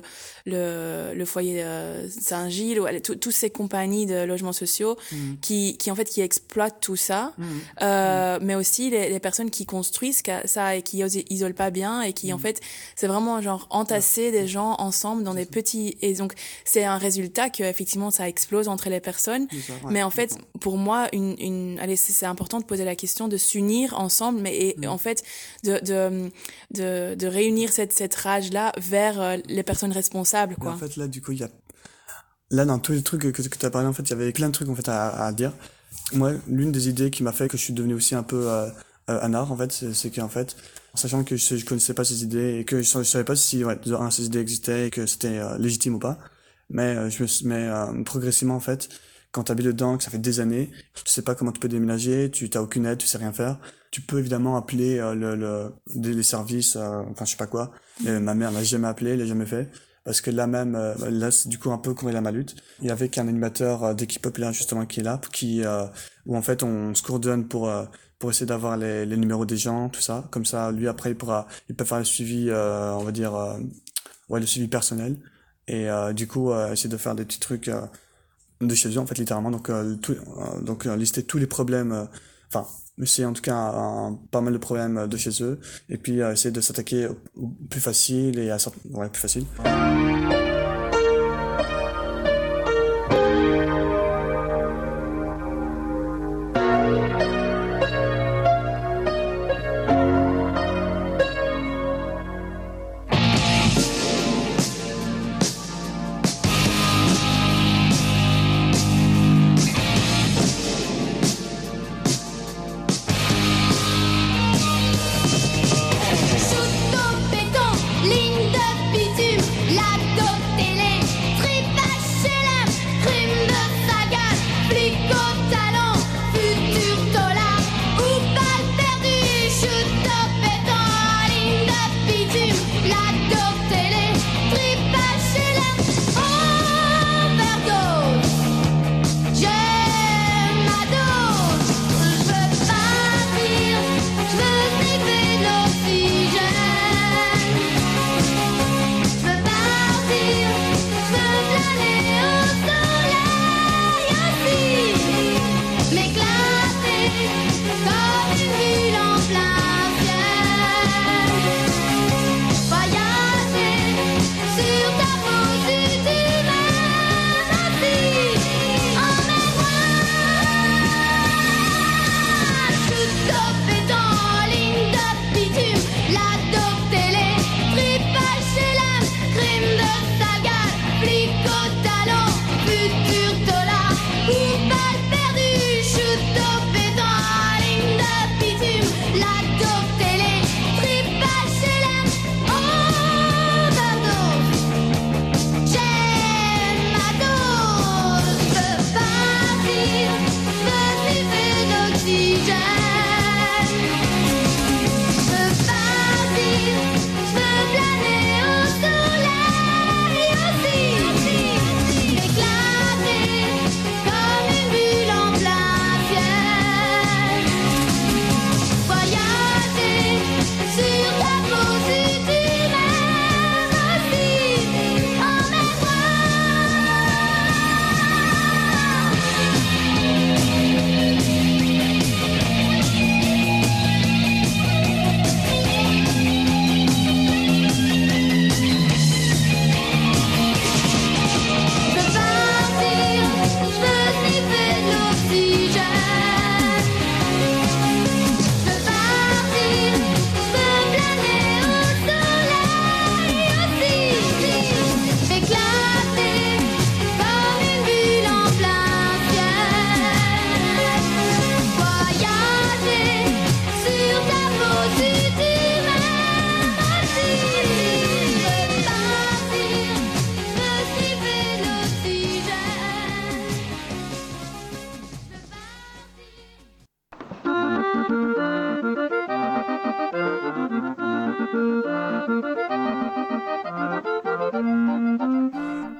le, le foyer euh, Saint-Gilles, ou toutes ces compagnies de logements sociaux mmh. qui, qui en fait qui exploitent tout ça, mmh. Euh, mmh. mais aussi les, les personnes qui construisent ça et qui isolent pas bien et qui mmh. en fait c'est vraiment genre entasser des gens ensemble dans des petits, et donc c'est un résultat que effectivement ça explose entre les personnes, ça, ouais, mais en fait pour moi une, une allez c'est, c'est important de poser la question de s'unir ensemble, mais et, mmh. en fait de, de de de réunir cette cette rage là vers euh, les personnes responsables, quoi. Mais en fait là du coup il y a là dans tous les trucs que, que, que tu as parlé, en fait il y avait plein de trucs en fait à, à dire. Moi l'une des idées qui m'a fait que je suis devenu aussi un peu euh, euh, anard en fait, c'est, c'est qu'en fait sachant que je, je connaissais pas ces idées et que je, je savais pas si ouais, un, ces idées existaient et que c'était euh, légitime ou pas, mais euh, je me mais euh, progressivement en fait quand tu habites dedans, que ça fait des années, tu sais pas comment tu peux déménager, tu t'as aucune aide, tu sais rien faire, tu peux évidemment appeler euh, le, le les services, euh, enfin je sais pas quoi. Et ma mère l'a jamais appelé, elle l'a jamais fait, parce que là même, euh, là c'est du coup un peu courir la malute. Il y avait qu'un animateur euh, d'équipe populaire justement qui est là, qui euh, où en fait on se coordonne pour euh, pour essayer d'avoir les, les numéros des gens, tout ça. Comme ça, lui après il pourra, il peut faire le suivi, euh, on va dire, euh, ouais le suivi personnel. Et euh, du coup euh, essayer de faire des petits trucs. Euh, de chez eux en fait littéralement, donc euh, tout, euh, donc euh, lister tous les problèmes, euh, enfin essayer en tout cas un, un, pas mal de problèmes de chez eux, et puis euh, essayer de s'attaquer au, au plus facile et à ouais plus facile. Futur dollar, ou balle perdue, chute au pétant, ligne de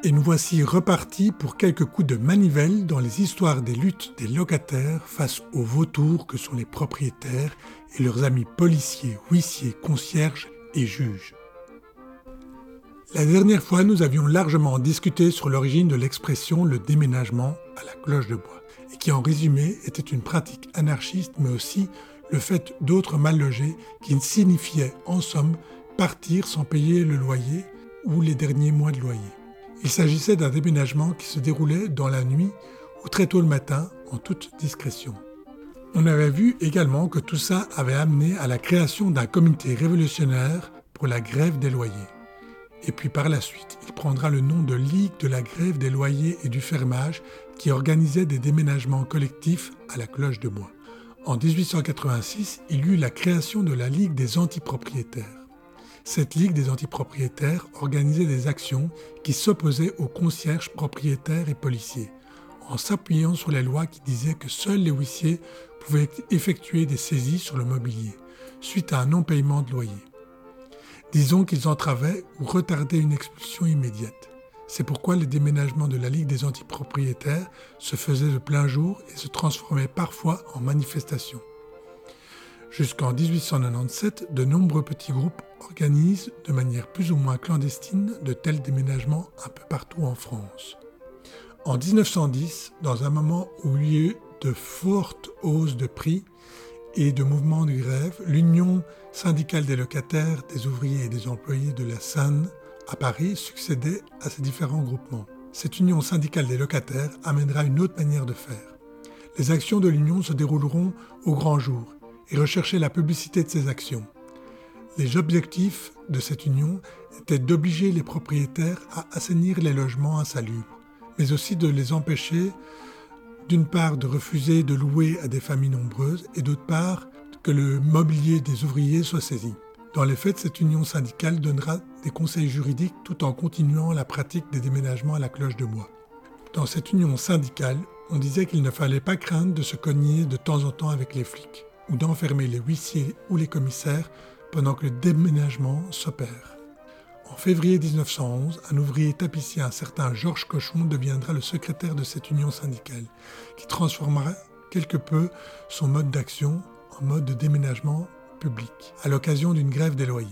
Et nous voici repartis pour quelques coups de manivelle dans les histoires des luttes des locataires face aux vautours que sont les propriétaires et leurs amis policiers, huissiers, concierges et juges. La dernière fois, nous avions largement discuté sur l'origine de l'expression « le déménagement à la cloche de bois » et qui en résumé était une pratique anarchiste mais aussi le fait d'autres mal logés qui signifiait en somme partir sans payer le loyer ou les derniers mois de loyer. Il s'agissait d'un déménagement qui se déroulait dans la nuit ou très tôt le matin en toute discrétion. On avait vu également que tout ça avait amené à la création d'un comité révolutionnaire pour la grève des loyers. Et puis par la suite, il prendra le nom de Ligue de la grève des loyers et du fermage qui organisait des déménagements collectifs à la cloche de bois. En dix-huit cent quatre-vingt-six, il y eut la création de la Ligue des antipropriétaires. Cette Ligue des antipropriétaires organisait des actions qui s'opposaient aux concierges propriétaires et policiers, en s'appuyant sur les lois qui disaient que seuls les huissiers pouvaient effectuer des saisies sur le mobilier, suite à un non-paiement de loyer. Disons qu'ils entravaient ou retardaient une expulsion immédiate. C'est pourquoi les déménagements de la Ligue des antipropriétaires se faisaient de plein jour et se transformaient parfois en manifestations. Jusqu'en dix-huit cent quatre-vingt-dix-sept, de nombreux petits groupes organisent de manière plus ou moins clandestine de tels déménagements un peu partout en France. En dix-neuf cent dix, dans un moment où il y a eu de fortes hausses de prix et de mouvements de grève, l'Union syndicale des locataires, des ouvriers et des employés de la S A N à Paris succédait à ces différents groupements. Cette Union syndicale des locataires amènera une autre manière de faire. Les actions de l'Union se dérouleront au grand jour et rechercher la publicité de ces actions. Les objectifs de cette union étaient d'obliger les propriétaires à assainir les logements insalubres, mais aussi de les empêcher, d'une part, de refuser de louer à des familles nombreuses et d'autre part, que le mobilier des ouvriers soit saisi. Dans les faits, cette union syndicale donnera des conseils juridiques tout en continuant la pratique des déménagements à la cloche de bois. Dans cette union syndicale, on disait qu'il ne fallait pas craindre de se cogner de temps en temps avec les flics ou d'enfermer les huissiers ou les commissaires pendant que le déménagement s'opère. En février dix-neuf cent onze, un ouvrier tapissier, un certain Georges Cochon, deviendra le secrétaire de cette union syndicale, qui transformera quelque peu son mode d'action en mode de déménagement public, à l'occasion d'une grève des loyers.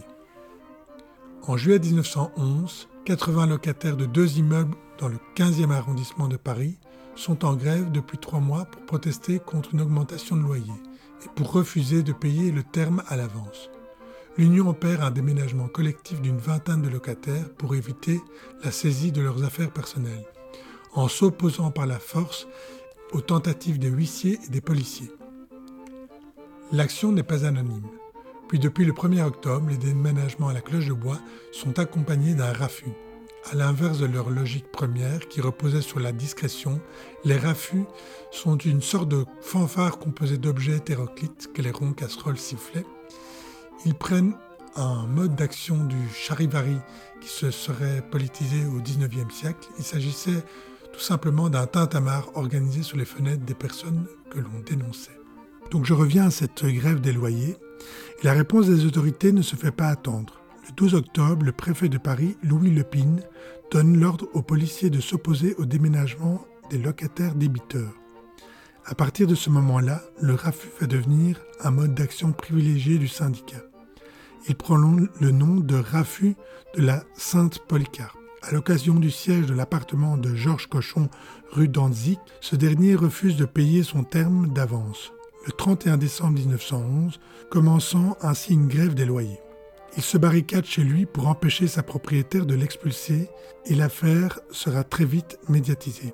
En juillet dix-neuf cent onze, quatre-vingts locataires de deux immeubles dans le quinzième arrondissement de Paris sont en grève depuis trois mois pour protester contre une augmentation de loyer et pour refuser de payer le terme à l'avance. L'Union opère un déménagement collectif d'une vingtaine de locataires pour éviter la saisie de leurs affaires personnelles, en s'opposant par la force aux tentatives des huissiers et des policiers. L'action n'est pas anonyme. Puis depuis le premier octobre, les déménagements à la cloche de bois sont accompagnés d'un raffut. À l'inverse de leur logique première qui reposait sur la discrétion, les raffus sont une sorte de fanfare composée d'objets hétéroclites que les ronds casseroles sifflaient. Ils prennent un mode d'action du charivari qui se serait politisé au dix-neuvième siècle. Il s'agissait tout simplement d'un tintamarre organisé sur les fenêtres des personnes que l'on dénonçait. Donc je reviens à cette grève des loyers. Et la réponse des autorités ne se fait pas attendre. Le douze octobre, le préfet de Paris, Louis Lepine, donne l'ordre aux policiers de s'opposer au déménagement des locataires débiteurs. À partir de ce moment-là, le raffut va devenir un mode d'action privilégié du syndicat. Il prend le nom de raffut de la Sainte-Polycarpe. À l'occasion du siège de l'appartement de Georges Cochon, rue d'Anzic, ce dernier refuse de payer son terme d'avance, le trente et un décembre dix-neuf cent onze, commençant ainsi une grève des loyers. Il se barricade chez lui pour empêcher sa propriétaire de l'expulser et l'affaire sera très vite médiatisée.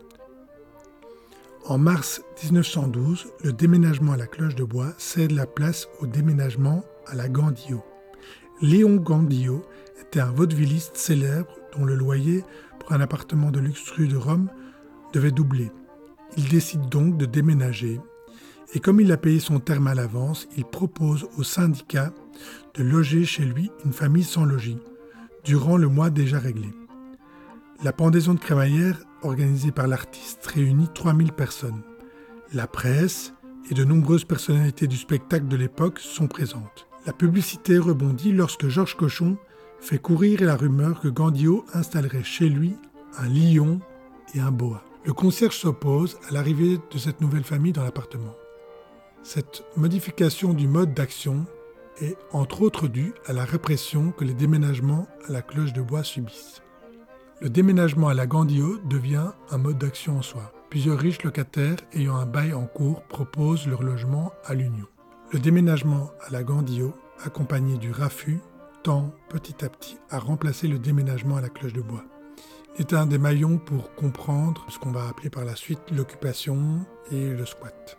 En mars dix-neuf cent douze, le déménagement à la cloche de bois cède la place au déménagement à la Gandillot. Léon Gandillot était un vaudevilliste célèbre dont le loyer pour un appartement de luxe rue de Rome devait doubler. Il décide donc de déménager et comme il a payé son terme à l'avance, il propose au syndicat de loger chez lui une famille sans logis, durant le mois déjà réglé. La pendaison de crémaillère organisée par l'artiste réunit trois mille personnes. La presse et de nombreuses personnalités du spectacle de l'époque sont présentes. La publicité rebondit lorsque Georges Cochon fait courir la rumeur que Gandillot installerait chez lui un lion et un boa. Le concierge s'oppose à l'arrivée de cette nouvelle famille dans l'appartement. Cette modification du mode d'action est entre autres due à la répression que les déménagements à la cloche de bois subissent. Le déménagement à la Gandhio devient un mode d'action en soi. Plusieurs riches locataires ayant un bail en cours proposent leur logement à l'Union. Le déménagement à la Gandhio, accompagné du raffut, tend petit à petit à remplacer le déménagement à la cloche de bois. Il est un des maillons pour comprendre ce qu'on va appeler par la suite l'occupation et le squat.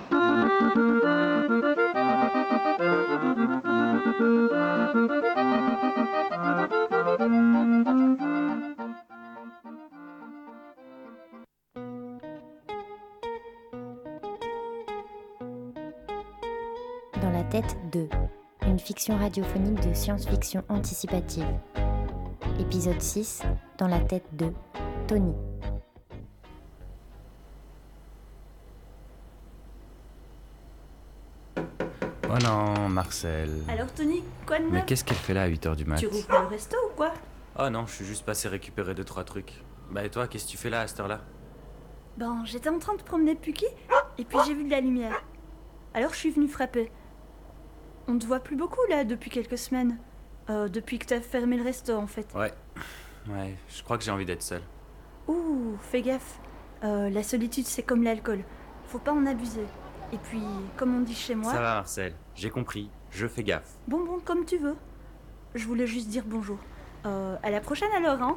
Dans la tête deux, une fiction radiophonique de science-fiction anticipative. Épisode six, Dans la tête deux, Tony. Oh non, Marcel. Alors Tony, quoi de neuf? Mais qu'est-ce qu'elle fait là à huit heures du mat? Tu rouvres le resto ou quoi? Oh non, je suis juste passé récupérer deux trois trucs. Bah et toi, qu'est-ce que tu fais là à cette heure-là? Bon, j'étais en train de promener Puki, et puis j'ai vu de la lumière. Alors je suis venue frapper. On te voit plus beaucoup là depuis quelques semaines. Euh, depuis que t'as fermé le resto en fait. Ouais. Ouais, je crois que j'ai envie d'être seul. Ouh, fais gaffe. Euh, la solitude c'est comme l'alcool. Faut pas en abuser. Et puis, comme on dit chez moi... Ça va Marcel, j'ai compris, je fais gaffe. Bon bon, comme tu veux. Je voulais juste dire bonjour. Euh, à la prochaine alors, hein?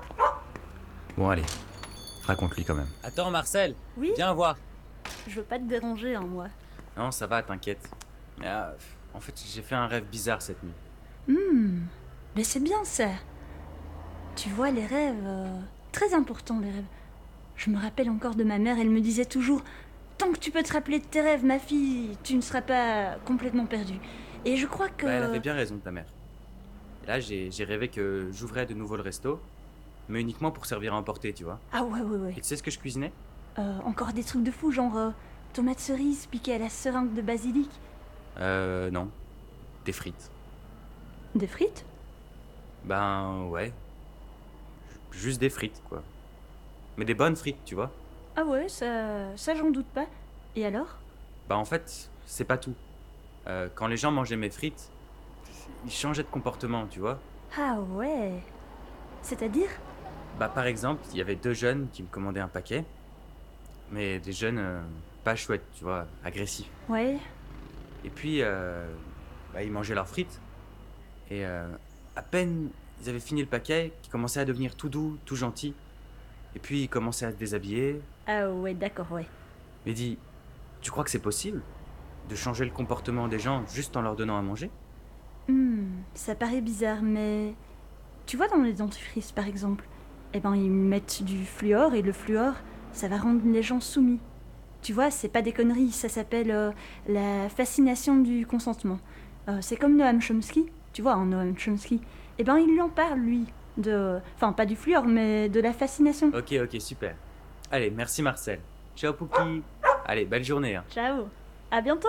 Bon allez, raconte-lui quand même. Attends Marcel, oui, viens voir. Je veux pas te déranger, hein, moi. Non, ça va, t'inquiète. Mais euh, en fait, j'ai fait un rêve bizarre cette nuit. Hum, mais c'est bien ça. Tu vois, les rêves... Euh, très importants, les rêves. Je me rappelle encore de ma mère, elle me disait toujours... Tant que tu peux te rappeler de tes rêves, ma fille, tu ne seras pas complètement perdue. Et je crois que... Bah, elle avait bien raison, ta mère. Et là, j'ai, j'ai rêvé que j'ouvrais de nouveau le resto, mais uniquement pour servir à emporter, tu vois. Ah ouais, ouais, ouais. Et tu sais ce que je cuisinais? euh, Encore des trucs de fou, genre euh, tomates cerises piquées à la seringue de basilic. Euh, non. Des frites. Des frites? Ben, ouais. Juste des frites, quoi. Mais des bonnes frites, tu vois. Ah ouais, ça, ça j'en doute pas. Et alors? Bah en fait, c'est pas tout. Euh, quand les gens mangeaient mes frites, ils changeaient de comportement, tu vois. Ah ouais. C'est-à-dire? Bah par exemple, il y avait deux jeunes qui me commandaient un paquet. Mais des jeunes euh, pas chouettes, tu vois, agressifs. Ouais. Et puis, euh, bah, ils mangeaient leurs frites. Et euh, à peine ils avaient fini le paquet, ils commençaient à devenir tout doux, tout gentils. Et puis ils commençaient à se déshabiller. Ah ouais, d'accord, ouais. Mais dis, tu crois que c'est possible de changer le comportement des gens juste en leur donnant à manger? Hmm, ça paraît bizarre, mais... Tu vois, dans les dentifrices, par exemple, eh ben, ils mettent du fluor, et le fluor, ça va rendre les gens soumis. Tu vois, c'est pas des conneries, ça s'appelle euh, la fascination du consentement. Euh, c'est comme Noam Chomsky, tu vois, hein, Noam Chomsky. Eh ben, il en parle, lui, de... Enfin, pas du fluor, mais de la fascination. Ok, ok, super. Allez, merci Marcel. Ciao Pouki. Allez, belle journée. Hein. Ciao. À bientôt.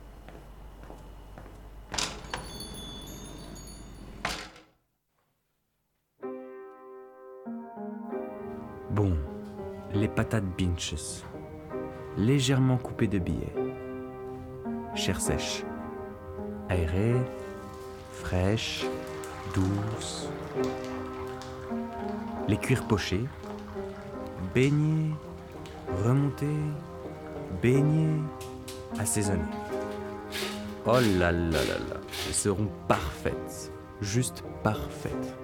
Bon, les patates binches. Légèrement coupées de billets. Chair sèche. Aérée, fraîche, douce. Les cuirs pochés. Baignés, remontés, baignés, assaisonnés. Oh là là là là, elles seront parfaites, juste parfaites.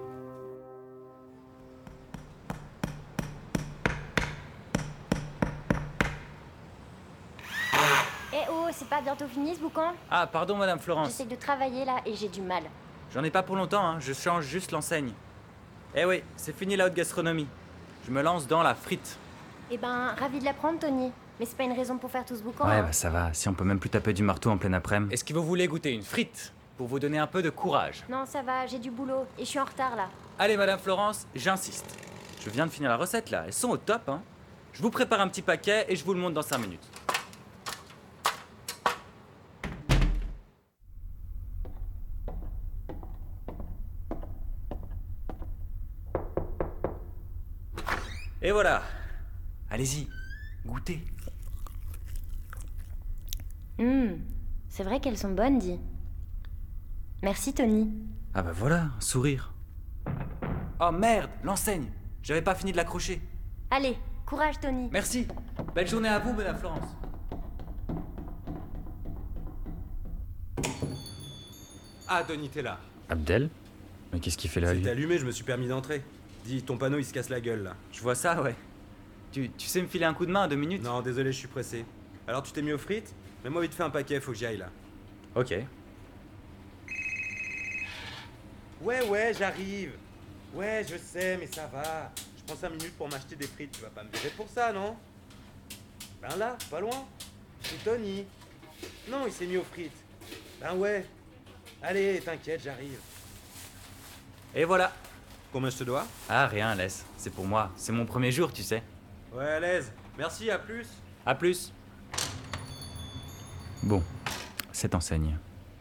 Eh oh, c'est pas bientôt fini ce boucan? Ah, pardon Madame Florence. J'essaie de travailler là et j'ai du mal. J'en ai pas pour longtemps, hein. Je change juste l'enseigne. Eh oui, c'est fini la haute gastronomie. Je me lance dans la frite. Eh ben, ravi de l'apprendre, Tony. Mais c'est pas une raison pour faire tout ce boucan. Ouais, hein. bah ça va, si on peut même plus taper du marteau en plein après-midi. Est-ce que vous voulez goûter une frite pour vous donner un peu de courage? Non, ça va, j'ai du boulot et je suis en retard là. Allez, Madame Florence, j'insiste. Je viens de finir la recette là, elles sont au top, hein. Je vous prépare un petit paquet et je vous le montre dans cinq minutes. Et voilà. Allez-y, goûtez. Hum, c'est vrai qu'elles sont bonnes, dis. Merci, Tony. Ah bah voilà, un sourire. Oh merde, l'enseigne. J'avais pas fini de l'accrocher. Allez, courage, Tony. Merci. Belle journée à vous, madame Florence. Ah, Tony, t'es là. Abdel? Mais qu'est-ce qu'il fait là, lui? C'était allumé, je me suis permis d'entrer. Dis, ton panneau, il se casse la gueule, là. Je vois ça, ouais. Tu, tu sais me filer un coup de main, deux minutes? Non, désolé, je suis pressé. Alors, tu t'es mis aux frites? Mets-moi vite fait un paquet, faut que j'y aille, là. Ok. Ouais, ouais, j'arrive. Ouais, je sais, mais ça va. Je prends cinq minutes pour m'acheter des frites. Tu vas pas me virer pour ça, non? Ben là, pas loin. C'est Tony. Non, il s'est mis aux frites. Ben ouais. Allez, t'inquiète, j'arrive. Et voilà. Combien je te dois? Ah, rien, laisse. C'est pour moi. C'est mon premier jour, tu sais. Ouais, à l'aise. Merci, à plus. À plus. Bon, cette enseigne.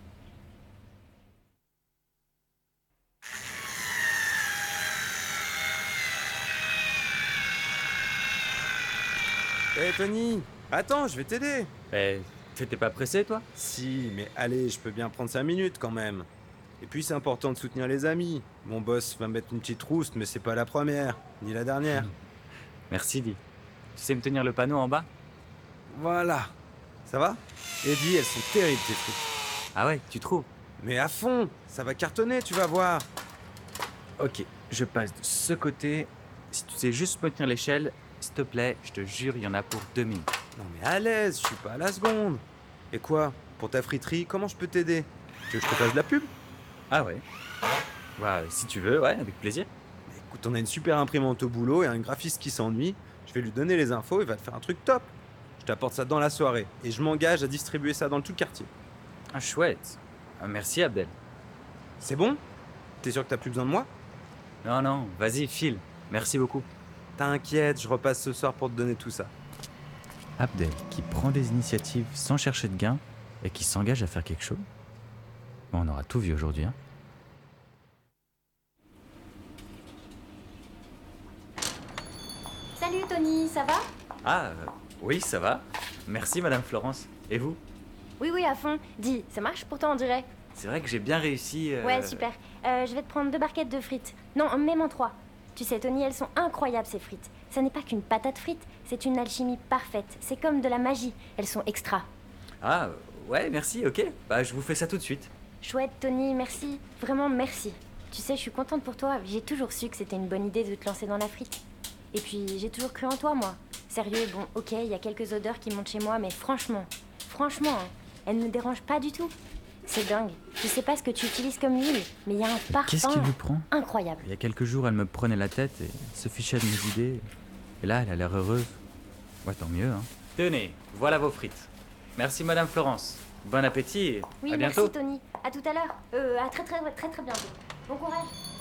Hé hey, Tony, attends, je vais t'aider. Eh, t'étais pas pressé, toi? Si, mais allez, je peux bien prendre cinq minutes quand même. Et puis c'est important de soutenir les amis. Mon boss va me mettre une petite rouste, mais c'est pas la première, ni la dernière. Merci, Di. Tu sais me tenir le panneau en bas? Voilà. Ça va? Eddie, elles sont terribles tes frites. Ah ouais, tu trouves? Mais à fond, ça va cartonner, tu vas voir. Ok, je passe de ce côté. Si tu sais juste me tenir l'échelle, s'il te plaît, je te jure, il y en a pour deux minutes. Non mais à l'aise, je suis pas à la seconde. Et quoi? Pour ta friterie, comment je peux t'aider? Tu veux que je te fasse de la pub? Ah ouais. Bah, si tu veux, ouais, avec plaisir. Mais écoute, on a une super imprimante au boulot et un graphiste qui s'ennuie. Je vais lui donner les infos, il va te faire un truc top. Je t'apporte ça dans la soirée et je m'engage à distribuer ça dans tout le quartier. Ah chouette. Ah, merci Abdel. C'est bon? T'es sûr que t'as plus besoin de moi? Non, non, vas-y, file. Merci beaucoup. T'inquiète, je repasse ce soir pour te donner tout ça. Abdel, qui prend des initiatives sans chercher de gain et qui s'engage à faire quelque chose. Bon, on aura tout vu aujourd'hui, hein. Salut Tony, ça va? Ah, euh, oui, ça va. Merci Madame Florence. Et vous? Oui, oui, à fond. Dis, ça marche pour toi, on dirait. C'est vrai que j'ai bien réussi... Euh... Ouais, super. Euh, je vais te prendre deux barquettes de frites. Non, même en trois. Tu sais, Tony, elles sont incroyables, ces frites. Ça n'est pas qu'une patate frite, c'est une alchimie parfaite. C'est comme de la magie. Elles sont extra. Ah, ouais, merci, ok. Bah, je vous fais ça tout de suite. Chouette, Tony, merci. Vraiment, merci. Tu sais, je suis contente pour toi. J'ai toujours su que c'était une bonne idée de te lancer dans la frite. Et puis, j'ai toujours cru en toi, moi. Sérieux, bon, ok, il y a quelques odeurs qui montent chez moi, mais franchement, franchement, hein, elles ne me dérangent pas du tout. C'est dingue. Je sais pas ce que tu utilises comme huile, mais il y a un parfum Qu'est-ce qui lui prend? Incroyable. Il y a quelques jours, elle me prenait la tête et se fichait de mes idées. Et là, elle a l'air heureuse. Ouais, tant mieux, hein. Tenez, voilà vos frites. Merci Madame Florence. Bon appétit et oui, à bientôt. Merci Tony. À tout à l'heure. Euh, à très très très très bientôt. Bon courage.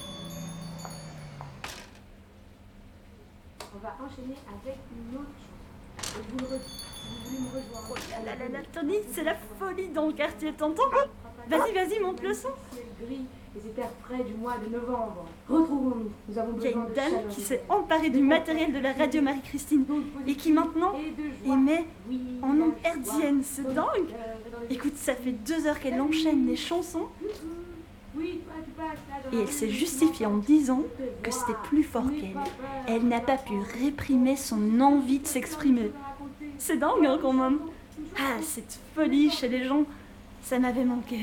On va enchaîner avec une autre chose. Et vous, le re... vous voulez me rejoindre? Oh là là là, Tony, c'est la folie dans le quartier, t'entends? Vas-y, vas-y, monte le son. Gris et c'est air frais du mois de novembre. Retrouvons-nous. Nous avons Il y a besoin une de dame chaleur. qui s'est emparée du matériel de la radio Marie-Christine et qui maintenant émet en ondes hertziennes. C'est dingue. Écoute, ça fait deux heures qu'elle enchaîne les chansons et elle s'est justifiée en disant que c'était plus fort qu'elle. Elle n'a pas pu réprimer son envie de s'exprimer. C'est dingue, hein, quand même. Ah, cette folie chez les gens, ça m'avait manqué.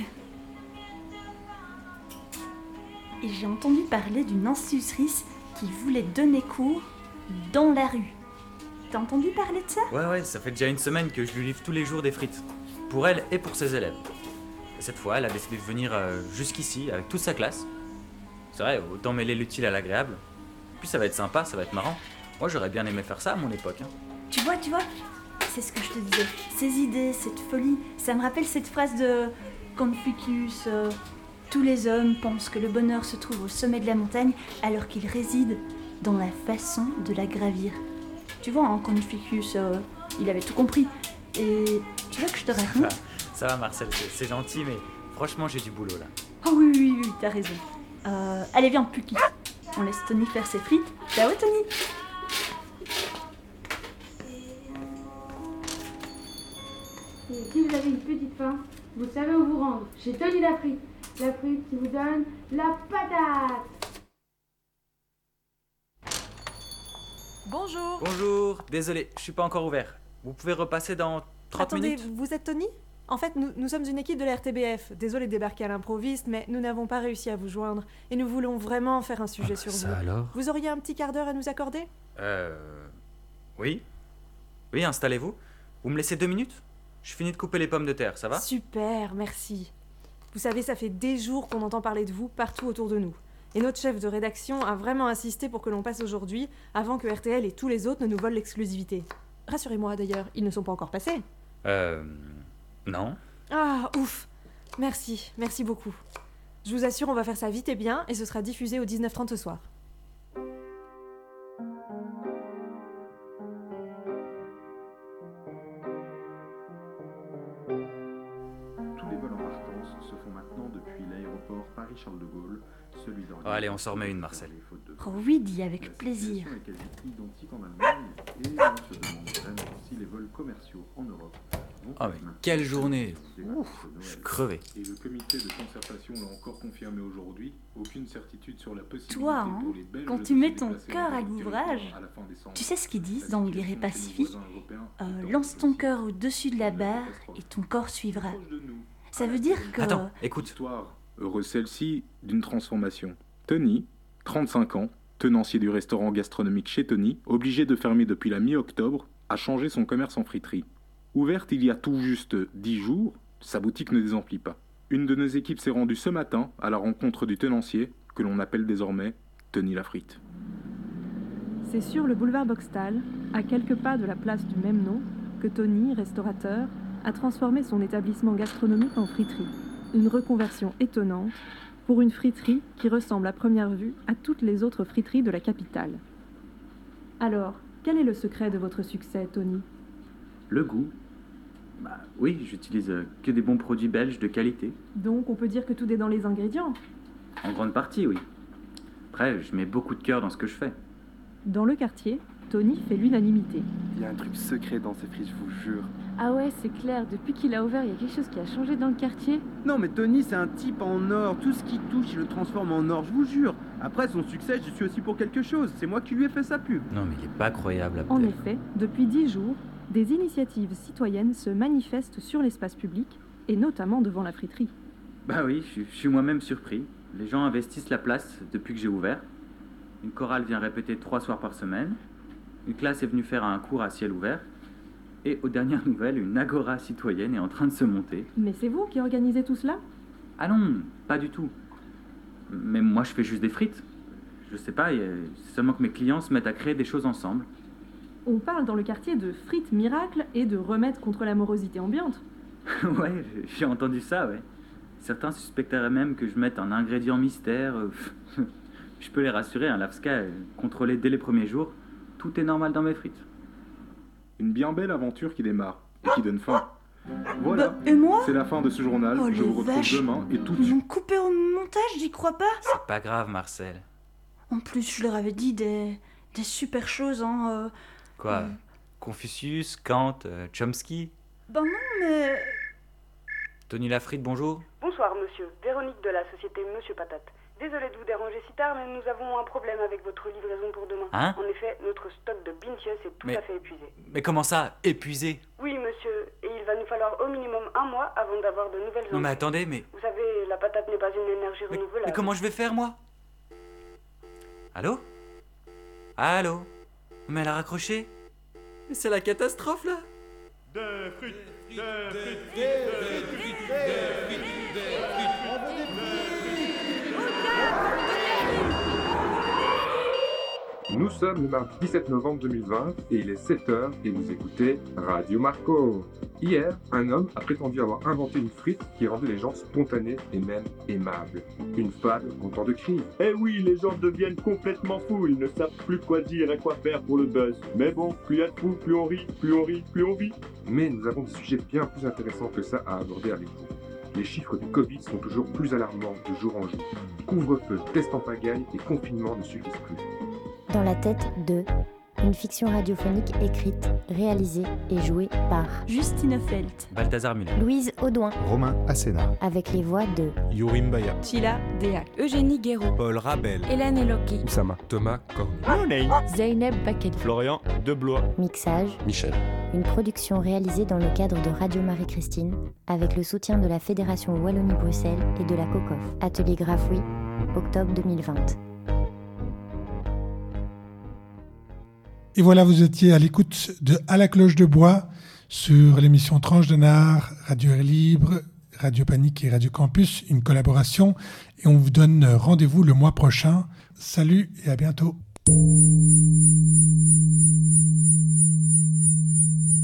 Et j'ai entendu parler d'une institutrice qui voulait donner cours dans la rue. T'as entendu parler de ça? Ouais, ouais, ça fait déjà une semaine que je lui livre tous les jours des frites. Pour elle et pour ses élèves. Et cette fois, elle a décidé de venir euh, jusqu'ici avec toute sa classe. C'est vrai, autant mêler l'utile à l'agréable. Puis ça va être sympa, ça va être marrant. Moi, j'aurais bien aimé faire ça à mon époque. Hein. Tu vois, tu vois, c'est ce que je te disais. Ces idées, cette folie, ça me rappelle cette phrase de Confucius. Euh, Tous les hommes pensent que le bonheur se trouve au sommet de la montagne alors qu'il réside dans la façon de la gravir. Tu vois, hein, Confucius, euh, il avait tout compris. Et tu veux que je te raconte? Ça va Marcel, c'est, c'est gentil, mais franchement j'ai du boulot là. Oh oui, oui, oui, t'as raison. Euh, allez, viens, Puki. On laisse Tony faire ses frites. Ciao, Tony. si vous avez une petite faim, vous savez où vous rendre. Chez Tony la frite. La frite qui vous donne la patate. Bonjour. Bonjour, désolé, je suis pas encore ouvert. Vous pouvez repasser dans trente Attendez, minutes. vous êtes Tony ? En fait, nous, nous sommes une équipe de la R T B F. Désolé de débarquer à l'improviste, mais nous n'avons pas réussi à vous joindre. Et nous voulons vraiment faire un sujet sur ça vous. alors ? Vous auriez un petit quart d'heure à nous accorder ? Euh... Oui. Oui, installez-vous. Vous me laissez deux minutes ? Je finis de couper les pommes de terre, ça va ? Super, merci. Vous savez, ça fait des jours qu'on entend parler de vous partout autour de nous. Et notre chef de rédaction a vraiment insisté pour que l'on passe aujourd'hui, avant que R T L et tous les autres ne nous volent l'exclusivité. Rassurez-moi d'ailleurs, ils ne sont pas encore passés. Euh... Non. Ah, ouf. Merci, merci beaucoup. Je vous assure, on va faire ça vite et bien, et ce sera diffusé au dix-neuf trente ce soir. Tous les vols en partance se font maintenant depuis l'aéroport Paris-Charles de Gaulle, celui d'Orly. Oh, allez, on s'en remet une, Marcel. Oh oui, dis avec plaisir. La situation est quasi identique en Allemagne, et on se demande vraiment si les vols commerciaux en Europe vont Oh, mais quelle journée. Ouf, je suis crevé. Et le comité de concertation l'a encore confirmé aujourd'hui. Aucune certitude sur la possibilité Toi, hein, pour les Belges quand de tu se mets ton déplacer cœur dans à leur l'ouvrage, territoire à la fin décembre. tu sais ce qu'ils disent dans l'Iré Pacifique européens euh, Lance ton cœur au-dessus de la barre et ton corps suivra. Ça veut dire que... Attends, écoute. Histoire, heureuse celle-ci, d'une transformation. Tony, trente-cinq ans, tenancier du restaurant gastronomique chez Tony, obligé de fermer depuis la mi-octobre, a changé son commerce en friterie. Ouverte il y a tout juste dix jours, sa boutique ne désemplit pas. Une de nos équipes s'est rendue ce matin à la rencontre du tenancier, que l'on appelle désormais Tony la frite. C'est sur le boulevard Boxtal, à quelques pas de la place du même nom, que Tony, restaurateur, a transformé son établissement gastronomique en friterie. Une reconversion étonnante pour une friterie qui ressemble à première vue à toutes les autres friteries de la capitale. Alors, quel est le secret de votre succès, Tony ? Le goût. Bah oui, j'utilise euh, que des bons produits belges de qualité. Donc on peut dire que tout est dans les ingrédients. En grande partie, oui. Après, je mets beaucoup de cœur dans ce que je fais. Dans le quartier, Tony fait l'unanimité. Il y a un truc secret dans ces frites, je vous jure. Ah ouais, c'est clair, depuis qu'il a ouvert, il y a quelque chose qui a changé dans le quartier. Non mais Tony, c'est un type en or, tout ce qu'il touche, il le transforme en or, je vous jure. Après son succès, je suis aussi pour quelque chose, c'est moi qui lui ai fait sa pub. Non mais il est pas croyable, Abdel. En effet, depuis dix jours, des initiatives citoyennes se manifestent sur l'espace public, et notamment devant la friterie. Bah oui, je, je suis moi-même surpris. Les gens investissent la place depuis que j'ai ouvert. Une chorale vient répéter trois soirs par semaine. Une classe est venue faire un cours à ciel ouvert. Et aux dernières nouvelles, une agora citoyenne est en train de se monter. Mais c'est vous qui organisez tout cela ? Ah non, pas du tout. Mais moi, je fais juste des frites. Je sais pas, c'est seulement que mes clients se mettent à créer des choses ensemble. On parle dans le quartier de frites miracles et de remèdes contre la morosité ambiante. Ouais, j'ai entendu ça, ouais. Certains suspecteraient même que je mette un ingrédient mystère. Je peux les rassurer, un Lavska contrôlé dès les premiers jours. Tout est normal dans mes frites. Une bien belle aventure qui démarre et qui donne fin. Voilà, bah, et moi c'est la fin de ce journal. Oh, je vous retrouve vaches. demain et tout de Ils suite. m'ont coupé au montage, j'y crois pas. C'est pas grave, Marcel. En plus, je leur avais dit des, des super choses, hein. Euh, Quoi euh... Confucius, Kant, euh, Chomsky. Ben non, mais... Tony Lafrite, bonjour. Bonsoir, monsieur. Véronique de la société Monsieur Patate. Désolé de vous déranger si tard, mais nous avons un problème avec votre livraison pour demain. Hein En effet, notre stock de Bintius est tout mais, à fait épuisé. Mais comment ça, épuisé? Oui, monsieur, et il va nous falloir au minimum un mois avant d'avoir de nouvelles entrées. Non mais attendez, mais... Vous savez, la patate n'est pas une énergie mais, renouvelable. Mais comment je vais faire, moi? Allô? Allô? Mais elle a raccroché? Mais c'est la catastrophe, là. Des frites, des frites, des frites, des frites, des frites. Nous sommes le mardi dix-sept novembre deux mille vingt et il est sept heures et vous écoutez Radio Marco. Hier, un homme a prétendu avoir inventé une frite qui rendait les gens spontanés et même aimables. Une fable en temps de crise. Eh oui, les gens deviennent complètement fous, ils ne savent plus quoi dire et quoi faire pour le buzz. Mais bon, plus il y a de fous, plus on rit, plus on rit, plus on vit. Mais nous avons des sujets bien plus intéressants que ça à aborder avec vous. Les chiffres du Covid sont toujours plus alarmants de jour en jour. Couvre-feu, test en pagaille et confinement ne suffisent plus. Dans la tête de une fiction radiophonique écrite, réalisée et jouée par Justine Felt, Balthazar Muller, Louise Audouin, Romain Asséna, avec les voix de Yorim Baya, Chila Deak, Eugénie Guéraud, Paul Rabel, Hélène Eloki, Oussama, Thomas Cornu, Zeynep Bakedi, Florian Deblois, mixage, Michel. Une production réalisée dans le cadre de Radio Marie-Christine, avec le soutien de la Fédération Wallonie-Bruxelles et de la COCOF. Atelier Grafouille, octobre deux mille vingt. Et voilà, vous étiez à l'écoute de À la cloche de bois sur l'émission Tranche de Nard, Radio Air Libre, Radio Panique et Radio Campus, une collaboration. Et on vous donne rendez-vous le mois prochain. Salut et à bientôt.